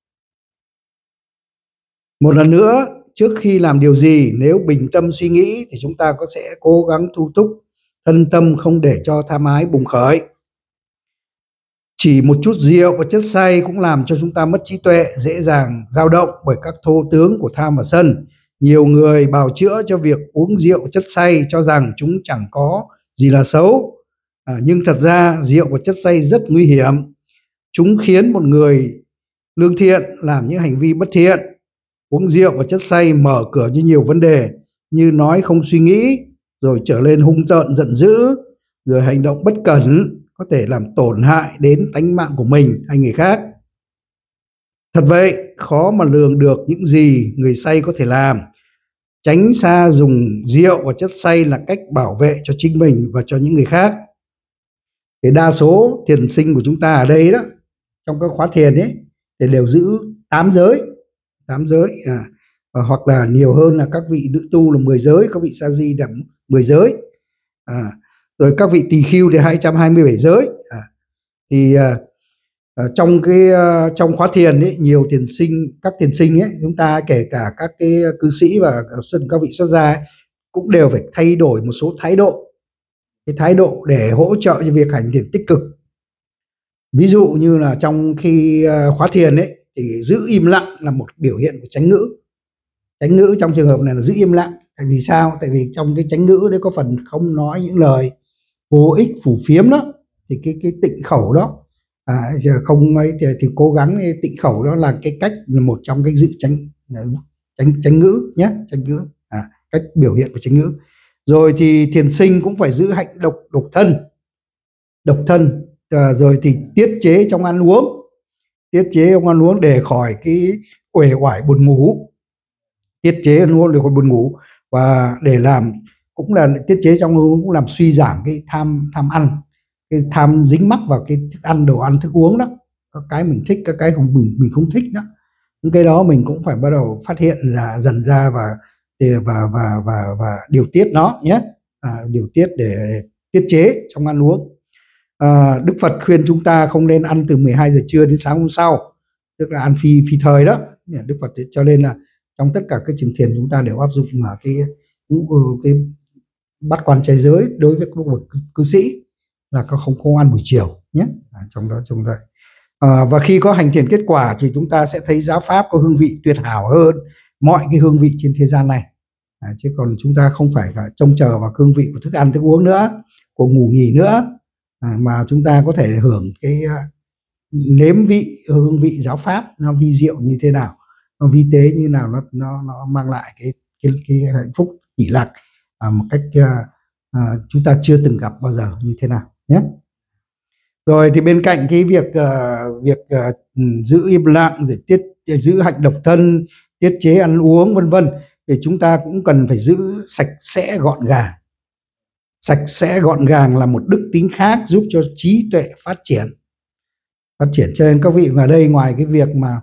Một lần nữa, trước khi làm điều gì, nếu bình tâm suy nghĩ thì chúng ta có sẽ cố gắng thu thúc thân tâm không để cho tham ái bùng khởi. Chỉ một chút rượu và chất say cũng làm cho chúng ta mất trí tuệ, dễ dàng dao động bởi các thô tướng của tham và sân. Nhiều người bào chữa cho việc uống rượu chất say cho rằng chúng chẳng có gì là xấu. À, nhưng thật ra rượu và chất say rất nguy hiểm. Chúng khiến một người lương thiện làm những hành vi bất thiện. Uống rượu và chất say mở cửa cho nhiều vấn đề như nói không suy nghĩ, rồi trở lên hung tợn giận dữ, rồi hành động bất cẩn có thể làm tổn hại đến tánh mạng của mình hay người khác. Thật vậy, khó mà lường được những gì người say có thể làm. Tránh xa dùng rượu và chất say là cách bảo vệ cho chính mình và cho những người khác. Thì đa số thiền sinh của chúng ta ở đây đó, trong các khóa thiền ấy, thì đều giữ tám giới, tám giới, à, và hoặc là nhiều hơn là các vị nữ tu là mười giới, các vị sa di là mười giới, à, rồi các vị tỳ khưu thì hai trăm hai mươi bảy giới. À, thì à, trong cái à, trong khóa thiền ấy, nhiều thiền sinh, các thiền sinh ấy, chúng ta kể cả các cái cư sĩ và các vị xuất gia ấy, cũng đều phải thay đổi một số thái độ, cái thái độ để hỗ trợ cho việc hành thiền tích cực. Ví dụ như là trong khi khóa thiền ấy thì giữ im lặng là một biểu hiện của chánh ngữ. Chánh ngữ trong trường hợp này là giữ im lặng. Tại vì sao? Tại vì trong cái chánh ngữ đấy có phần không nói những lời vô ích phù phiếm đó, thì cái cái tịnh khẩu đó À, giờ không ấy thì, thì cố gắng tịnh khẩu, đó là cái cách, một trong cái dự chánh chánh chánh ngữ nhé, chánh ngữ, à, cách biểu hiện của chánh ngữ. Rồi thì thiền sinh cũng phải giữ hạnh độc độc thân, độc thân, à, rồi thì tiết chế trong ăn uống, tiết chế trong ăn uống để khỏi cái uể oải buồn ngủ, tiết chế ăn uống để khỏi buồn ngủ, và để làm cũng là tiết chế trong ăn uống cũng làm suy giảm cái tham tham ăn, cái tham dính mắc vào cái thức ăn, đồ ăn, thức uống đó, các cái mình thích, các cái không mình mình không thích đó, những cái đó mình cũng phải bắt đầu phát hiện là dần ra và và và và và điều tiết nó nhé, à, điều tiết để tiết chế trong ăn uống. À, Đức Phật khuyên chúng ta không nên ăn từ mười hai giờ trưa đến sáng hôm sau, tức là ăn phi phi thời đó. Đức Phật cho nên là trong tất cả các trường thiền chúng ta đều áp dụng mà cái cái bát quan trai giới đối với các bậc cư sĩ là có không không ăn buổi chiều nhé, à, trong đó trong đây. À, và khi có hành thiền kết quả thì chúng ta sẽ thấy giáo pháp có hương vị tuyệt hảo hơn mọi cái hương vị trên thế gian này, à, chứ còn chúng ta không phải cả trông chờ vào hương vị của thức ăn thức uống nữa, của ngủ nghỉ nữa, à, mà chúng ta có thể hưởng cái uh, nếm vị hương vị giáo pháp nó vi diệu như thế nào, nó vi tế như nào, nó nó nó mang lại cái cái cái hạnh phúc hỷ lạc à, một cách uh, uh, chúng ta chưa từng gặp bao giờ như thế nào nhé. Rồi thì bên cạnh cái việc uh, việc uh, giữ im lặng, rồi tiết giữ hạnh độc thân, tiết chế ăn uống vân vân, thì chúng ta cũng cần phải giữ sạch sẽ gọn gàng. Sạch sẽ gọn gàng là một đức tính khác giúp cho trí tuệ phát triển. Phát triển cho nên các vị ở đây ngoài cái việc mà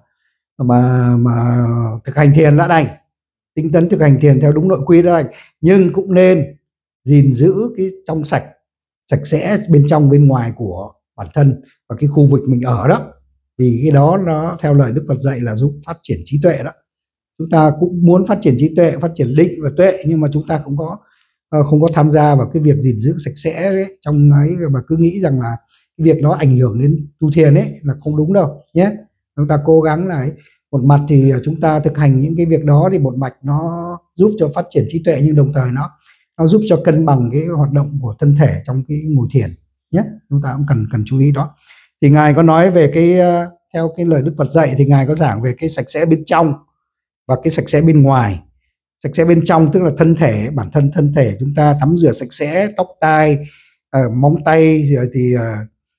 mà mà thực hành thiền đã đành, tinh tấn thực hành thiền theo đúng nội quy đã đành, nhưng cũng nên gìn giữ cái trong sạch, sạch sẽ bên trong bên ngoài của bản thân và cái khu vực mình ở đó, vì cái đó nó theo lời Đức Phật dạy là giúp phát triển trí tuệ đó. Chúng ta cũng muốn phát triển trí tuệ, phát triển định và tuệ, nhưng mà chúng ta không có không có tham gia vào cái việc gìn giữ sạch sẽ ấy, trong ấy, mà cứ nghĩ rằng là cái việc nó ảnh hưởng đến tu thiền ấy là không đúng đâu nhé. Chúng ta cố gắng là ấy, một mặt thì chúng ta thực hành những cái việc đó thì một mạch nó giúp cho phát triển trí tuệ, nhưng đồng thời nó nó giúp cho cân bằng cái hoạt động của thân thể trong cái ngồi thiền nhé. Chúng ta cũng cần cần chú ý đó. Thì ngài có nói về cái theo cái lời Đức Phật dạy thì ngài có giảng về cái sạch sẽ bên trong và cái sạch sẽ bên ngoài. Sạch sẽ bên trong tức là thân thể, bản thân thân thể chúng ta tắm rửa sạch sẽ, tóc tai, uh, móng tay, rồi thì uh,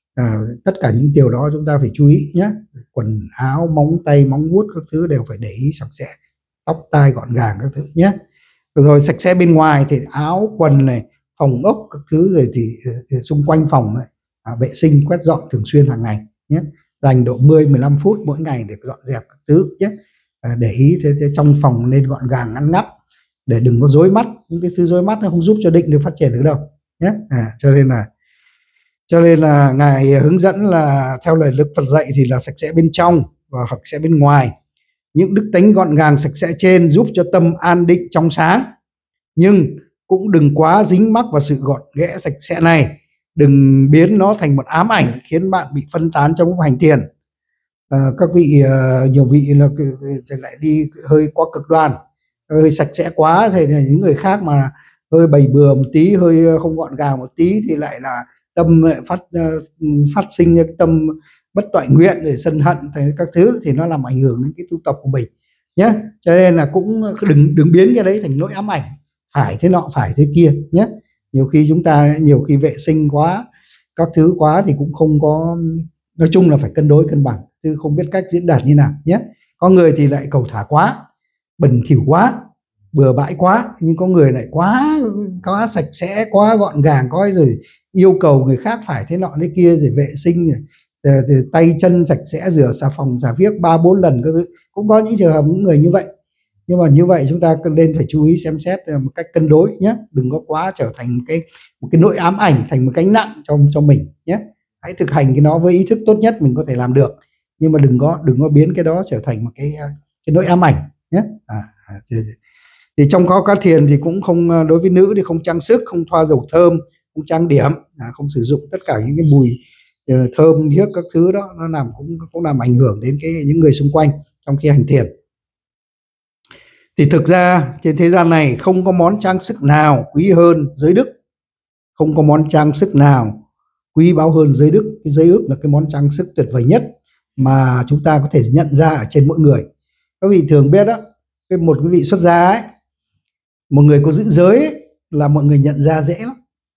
uh, tất cả những điều đó chúng ta phải chú ý nhé. Quần áo, móng tay, móng vuốt các thứ đều phải để ý sạch sẽ, tóc tai gọn gàng các thứ nhé. Rồi sạch sẽ bên ngoài thì áo quần này, phòng ốc các thứ, rồi thì uh, xung quanh phòng này, uh, vệ sinh quét dọn thường xuyên hàng ngày nhé. Dành độ mười đến mười lăm phút mỗi ngày để dọn dẹp các thứ nhé. À, để ý thế, thế trong phòng nên gọn gàng ngăn nắp để đừng có rối mắt, những cái thứ rối mắt nó không giúp cho định được phát triển được đâu nhé. À, cho nên là cho nên là ngài hướng dẫn là theo lời Đức Phật dạy thì là sạch sẽ bên trong và sạch sẽ bên ngoài. Những đức tánh gọn gàng sạch sẽ trên giúp cho tâm an định trong sáng, nhưng cũng đừng quá dính mắc vào sự gọn ghẽ sạch sẽ này, đừng biến nó thành một ám ảnh khiến bạn bị phân tán trong lúc hành thiền. À, các vị uh, nhiều vị là lại đi hơi quá cực đoan, hơi sạch sẽ quá, thì những người khác mà hơi bày bừa một tí, hơi không gọn gàng một tí thì lại là tâm lại phát uh, phát sinh cái tâm bất toại nguyện, rồi sân hận thì các thứ, thì nó làm ảnh hưởng đến cái tu tập của mình nhé. Cho nên là cũng đừng đừng biến cái đấy thành nỗi ám ảnh, phải thế nọ phải thế kia nhé. Nhiều khi chúng ta nhiều khi vệ sinh quá, các thứ quá thì cũng không có, nói chung là phải cân đối cân bằng, chứ không biết cách diễn đạt như nào nhé. Có người thì lại cầu thả quá, bẩn thỉu quá, bừa bãi quá, nhưng có người lại quá quá sạch sẽ, quá gọn gàng, quá rồi yêu cầu người khác phải thế nọ thế kia, rồi vệ sinh rồi, rồi, rồi tay chân sạch sẽ, rửa xà phòng xà viếc ba bốn lần các thứ. Cũng có những trường hợp những người như vậy, nhưng mà như vậy chúng ta nên phải chú ý xem xét một cách cân đối nhé, đừng có quá trở thành một cái một cái nỗi ám ảnh, thành một gánh nặng cho cho mình nhé. Hãy thực hành cái nó với ý thức tốt nhất mình có thể làm được, nhưng mà đừng có đừng có biến cái đó trở thành một cái cái nỗi ám ảnh nhé. À, thì, thì trong có các thiền thì cũng không, đối với nữ thì không trang sức, không thoa dầu thơm, không trang điểm, à, không sử dụng tất cả những cái mùi uh, thơm hiếc các thứ đó, nó làm cũng cũng làm ảnh hưởng đến cái những người xung quanh trong khi hành thiền. Thì thực ra trên thế gian này không có món trang sức nào quý hơn giới đức, không có món trang sức nào quý báu hơn giới đức. Cái giới ước là cái món trang sức tuyệt vời nhất mà chúng ta có thể nhận ra ở trên mỗi người. Các vị thường biết đó, cái một cái vị xuất gia ấy, một người có giữ giới ấy, là mọi người nhận ra dễ lắm,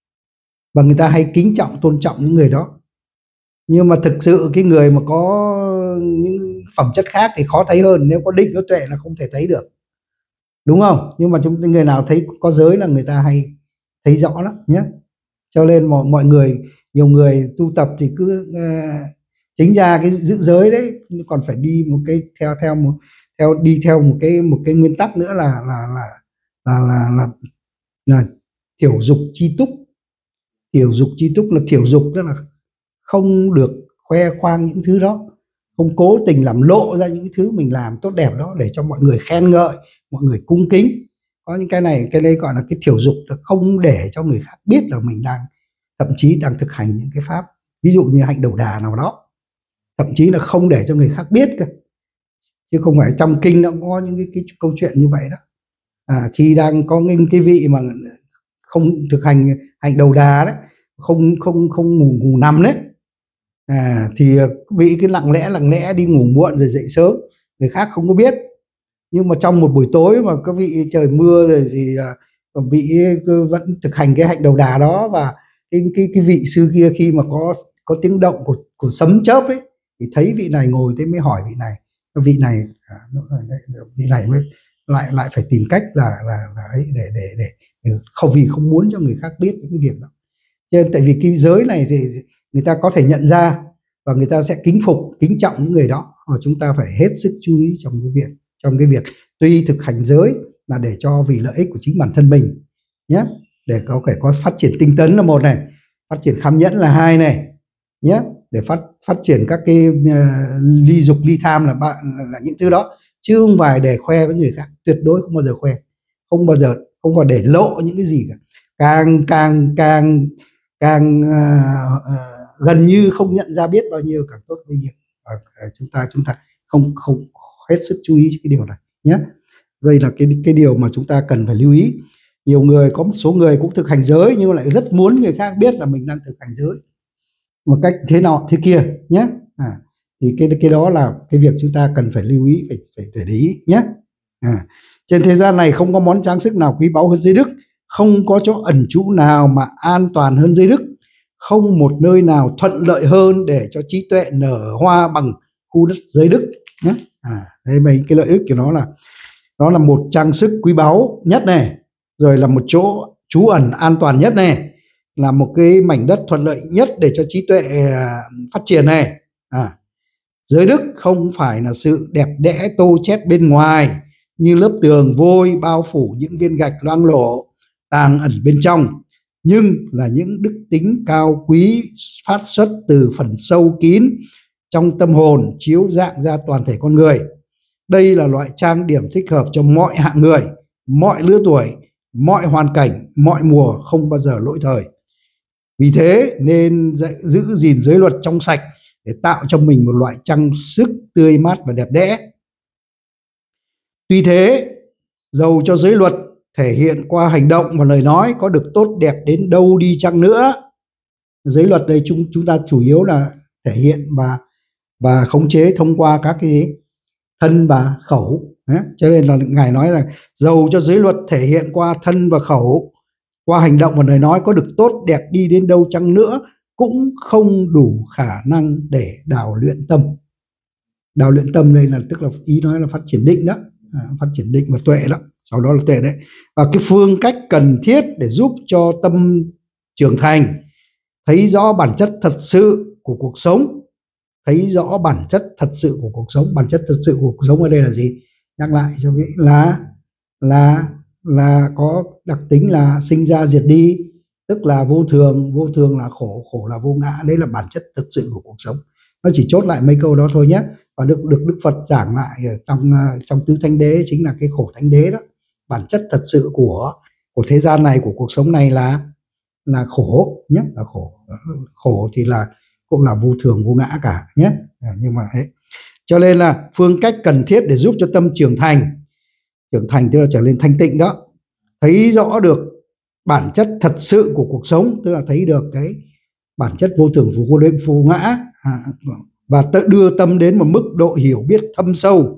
và người ta hay kính trọng tôn trọng những người đó. Nhưng mà thực sự cái người mà có những phẩm chất khác thì khó thấy hơn. Nếu có định có tuệ là không thể thấy được, đúng không? Nhưng mà chúng người nào thấy có giới là người ta hay thấy rõ lắm nhé. Cho nên mọi, mọi người, nhiều người tu tập thì cứ uh, chính ra cái giữ giới đấy còn phải đi một cái theo theo một theo đi theo một cái một cái nguyên tắc nữa là là là là là là, là thiểu dục chi túc. Thiểu dục chi túc là thiểu dục, tức là không được khoe khoang những thứ đó, không cố tình làm lộ ra những thứ mình làm tốt đẹp đó để cho mọi người khen ngợi, mọi người cung kính. Có những cái này, cái đây gọi là cái thiểu dục, là không để cho người khác biết là mình đang thậm chí đang thực hành những cái pháp, ví dụ như hạnh đầu đà nào đó, thậm chí là không để cho người khác biết cơ. Chứ không phải trong kinh nó có những cái, cái câu chuyện như vậy đó. À, khi đang có những cái vị mà không thực hành hạnh đầu đà đấy, không không không ngủ ngủ nằm đấy, à, thì vị cái lặng lẽ lặng lẽ đi ngủ muộn rồi dậy sớm, người khác không có biết. Nhưng mà trong một buổi tối mà các vị trời mưa rồi thì uh, vị vẫn thực hành cái hạnh đầu đà đó, và cái cái cái vị sư kia khi mà có có tiếng động của của sấm chớp ấy thì thấy vị này ngồi, thế mới hỏi vị này, vị này à, vị này mới lại lại phải tìm cách là là, là ấy để, để để để không, vì không muốn cho người khác biết những cái việc đó. Cho nên tại vì cái giới này thì người ta có thể nhận ra và người ta sẽ kính phục, kính trọng những người đó, và chúng ta phải hết sức chú ý trong cái việc trong cái việc tuy thực hành giới là để cho vì lợi ích của chính bản thân mình nhé, để có thể có phát triển tinh tấn là một này, phát triển kham nhẫn là hai này nhé, để phát phát triển các cái uh, ly dục ly tham là bạn là những thứ đó, chứ không phải để khoe với người khác. Tuyệt đối không bao giờ khoe, không bao giờ không phải để lộ những cái gì cả. Càng càng càng càng uh, uh, gần như không nhận ra biết bao nhiêu càng tốt bao nhiêu. Uh, chúng ta chúng ta không không hết sức chú ý cái điều này nhé. Đây là cái cái điều mà chúng ta cần phải lưu ý. Nhiều người, có một số người cũng thực hành giới nhưng lại rất muốn người khác biết là mình đang thực hành giới một cách thế nọ thế kia nhé. À, thì cái cái đó là cái việc chúng ta cần phải lưu ý, phải phải, phải để ý nhé. À, trên thế gian này không có món trang sức nào quý báu hơn giới đức, không có chỗ ẩn trú nào mà an toàn hơn giới đức, không một nơi nào thuận lợi hơn để cho trí tuệ nở hoa bằng khu đất giới đức nhé. À, đây mấy cái lợi ích của nó là nó là một trang sức quý báu nhất này, rồi là một chỗ trú ẩn an toàn nhất này, là một cái mảnh đất thuận lợi nhất để cho trí tuệ phát triển này. À, giới đức không phải là sự đẹp đẽ tô chét bên ngoài như lớp tường vôi bao phủ những viên gạch loang lổ tàng ẩn bên trong, nhưng là những đức tính cao quý phát xuất từ phần sâu kín trong tâm hồn, chiếu dạng ra toàn thể con người. Đây là loại trang điểm thích hợp cho mọi hạng người, mọi lứa tuổi, mọi hoàn cảnh, mọi mùa, không bao giờ lỗi thời. Vì thế nên giữ gìn giới luật trong sạch để tạo cho mình một loại trang sức tươi mát và đẹp đẽ. Tuy thế, dầu cho giới luật thể hiện qua hành động và lời nói có được tốt đẹp đến đâu đi chăng nữa, giới luật đây chúng chúng ta chủ yếu là thể hiện và và khống chế thông qua các cái thân và khẩu. Cho nên là Ngài nói là dầu cho giới luật thể hiện qua thân và khẩu, qua hành động và lời nói có được tốt đẹp đi đến đâu chăng nữa, cũng không đủ khả năng để đào luyện tâm. Đào luyện tâm đây là tức là ý nói là phát triển định đó, à, phát triển định và tuệ đó, sau đó là tuệ đấy. Và cái phương cách cần thiết để giúp cho tâm trưởng thành, thấy rõ bản chất thật sự của cuộc sống, thấy rõ bản chất thật sự của cuộc sống. Bản chất thật sự của cuộc sống ở đây là gì? Nhắc lại cho nghĩ là là là có đặc tính là sinh ra diệt đi, tức là vô thường, vô thường là khổ, khổ là vô ngã. Đấy là bản chất thật sự của cuộc sống. Nó chỉ chốt lại mấy câu đó thôi nhé. Và được được Đức Phật giảng lại trong trong tứ thánh đế, chính là cái khổ thánh đế đó. Bản chất thật sự của của thế gian này, của cuộc sống này là là khổ nhé, là khổ. Khổ thì là cũng là vô thường vô ngã cả nhé. À, nhưng mà ấy, cho nên là phương cách cần thiết để giúp cho tâm trưởng thành, trưởng thành tức là trở nên thanh tịnh đó, thấy rõ được bản chất thật sự của cuộc sống, tức là thấy được cái bản chất vô thường vô định vô ngã, à, và tự đưa tâm đến một mức độ hiểu biết thâm sâu,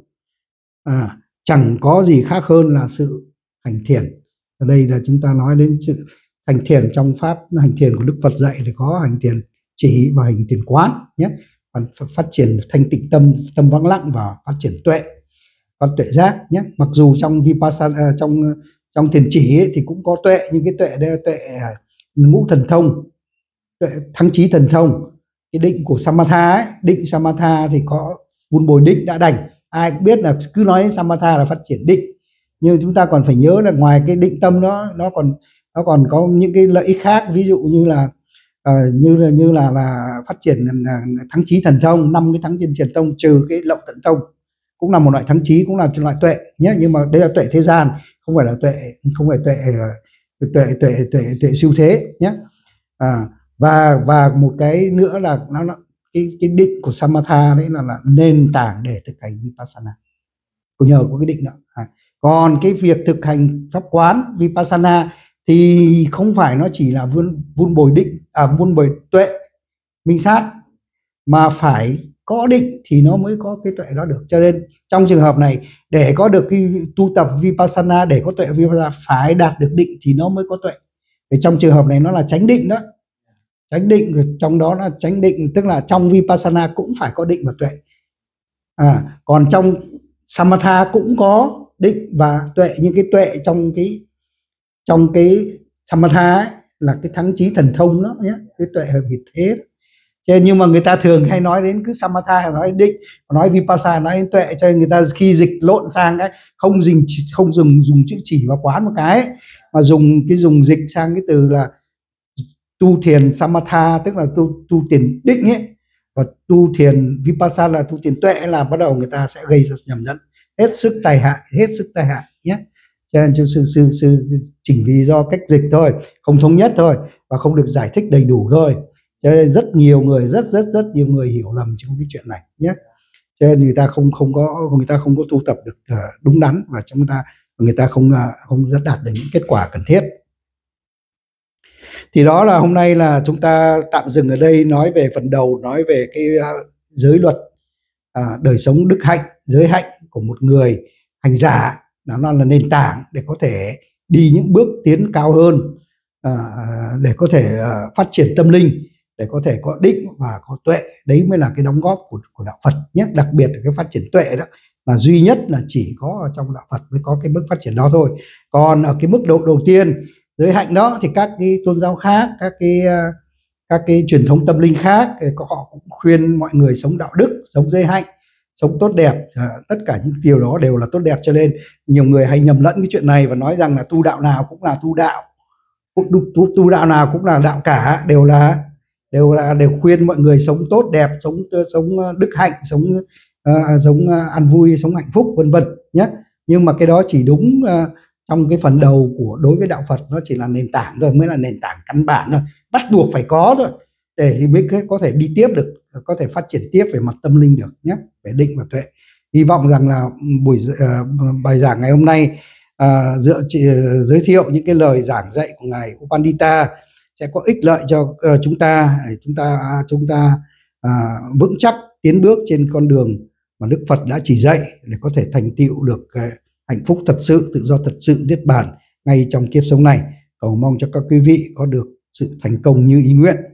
à, chẳng có gì khác hơn là sự hành thiền. Ở đây là chúng ta nói đến sự hành thiền. Trong pháp hành thiền của Đức Phật dạy thì có hành thiền chỉ và hành thiền quán nhé, phát triển thanh tịnh tâm, tâm vắng lặng, và phát triển tuệ, phát tuệ giác nhé. Mặc dù trong vipassana, trong trong thiền chỉ ấy, thì cũng có tuệ, nhưng cái tuệ đây là tuệ ngũ thần thông, tuệ thắng trí thần thông. Cái định của samatha ấy, định samatha thì có vun bồi định đã đành. Ai cũng biết là cứ nói đến samatha là phát triển định, nhưng chúng ta còn phải nhớ là ngoài cái định tâm đó, nó còn nó còn có những cái lợi ích khác, ví dụ như là uh, như là như là là phát triển uh, thắng trí thần thông, năm cái thắng trí thần thông trừ cái lậu tận thông cũng là một loại thắng trí, cũng là một loại tuệ nhé. Nhưng mà đây là tuệ thế gian, không phải là tuệ không phải tuệ uh, tuệ tuệ tuệ tuệ siêu thế nhé. À, và và một cái nữa là nó, nó cái cái định của samatha đấy là, là nền tảng để thực hành vipassana, có nhờ có cái định đó. À, còn cái việc thực hành pháp quán vipassana thì không phải nó chỉ là vun vun bồi định, à vun bồi tuệ minh sát, mà phải có định thì nó mới có cái tuệ đó được. Cho nên trong trường hợp này, để có được cái tu tập vipassana, để có tuệ vipassana phải đạt được định thì nó mới có tuệ. Thì trong trường hợp này nó là chánh định đó. Chánh định trong đó là chánh định, tức là trong vipassana cũng phải có định và tuệ. À, còn trong samatha cũng có định và tuệ, nhưng cái tuệ trong cái trong cái samatha ấy, là cái thắng trí thần thông đó nhé, cái tuệ hợp biệt thế đó. Cho nên nhưng mà người ta thường hay nói đến cứ samatha, nói đến định, nói vipassana, nói đến tuệ, cho nên người ta khi dịch lộn sang cái không dùng không dùng dùng chữ chỉ và quán một cái ấy, mà dùng cái dùng dịch sang cái từ là tu thiền samatha, tức là tu tu thiền định ấy, và tu thiền vipassana là tu thiền tuệ, là bắt đầu người ta sẽ gây ra nhầm lẫn, hết sức tai hại, hết sức tai hại nhé. Cho nên cho sư sư sư chỉnh vì do cách dịch thôi, không thống nhất thôi, và không được giải thích đầy đủ thôi. Cho nên rất nhiều người rất rất rất nhiều người hiểu lầm trong cái chuyện này nhé. Cho nên người ta không không có người ta không có tu tập được đúng đắn, và chúng ta người ta không không rất đạt được những kết quả cần thiết. Thì đó là hôm nay là chúng ta tạm dừng ở đây, nói về phần đầu, nói về cái uh, giới luật, uh, đời sống đức hạnh, giới hạnh của một người hành giả, nó là nền tảng để có thể đi những bước tiến cao hơn, uh, để có thể uh, phát triển tâm linh, để có thể có định và có tuệ. Đấy mới là cái đóng góp của, của đạo Phật nhé. Đặc biệt là cái phát triển tuệ đó là duy nhất, là chỉ có ở trong đạo Phật mới có cái bước phát triển đó thôi. Còn ở cái mức độ đầu tiên, giới hạnh đó, thì các cái tôn giáo khác, các cái các cái truyền thống tâm linh khác, họ cũng khuyên mọi người sống đạo đức, sống giới hạnh, sống tốt đẹp. À, tất cả những điều đó đều là tốt đẹp. Cho nên nhiều người hay nhầm lẫn cái chuyện này và nói rằng là tu đạo nào cũng là tu đạo, tu, tu, tu đạo nào cũng là đạo cả, đều là đều là đều khuyên mọi người sống tốt đẹp, sống sống đức hạnh, sống uh, sống uh, ăn vui, sống hạnh phúc, vân vân nhé. Nhưng mà cái đó chỉ đúng uh, trong cái phần đầu của đối với đạo Phật, nó chỉ là nền tảng thôi, mới là nền tảng căn bản thôi, bắt buộc phải có thôi, để thì mới có thể đi tiếp được, có thể phát triển tiếp về mặt tâm linh được nhé, về định và tuệ. Hy vọng rằng là buổi uh, bài giảng ngày hôm nay uh, dựa uh, giới thiệu những cái lời giảng dạy của ngài U Pandita sẽ có ích lợi cho uh, chúng ta, để chúng ta uh, chúng ta uh, vững chắc tiến bước trên con đường mà Đức Phật đã chỉ dạy, để có thể thành tựu được uh, hạnh phúc thật sự, tự do thật sự, niết bàn ngay trong kiếp sống này. Cầu mong cho các quý vị có được sự thành công như ý nguyện.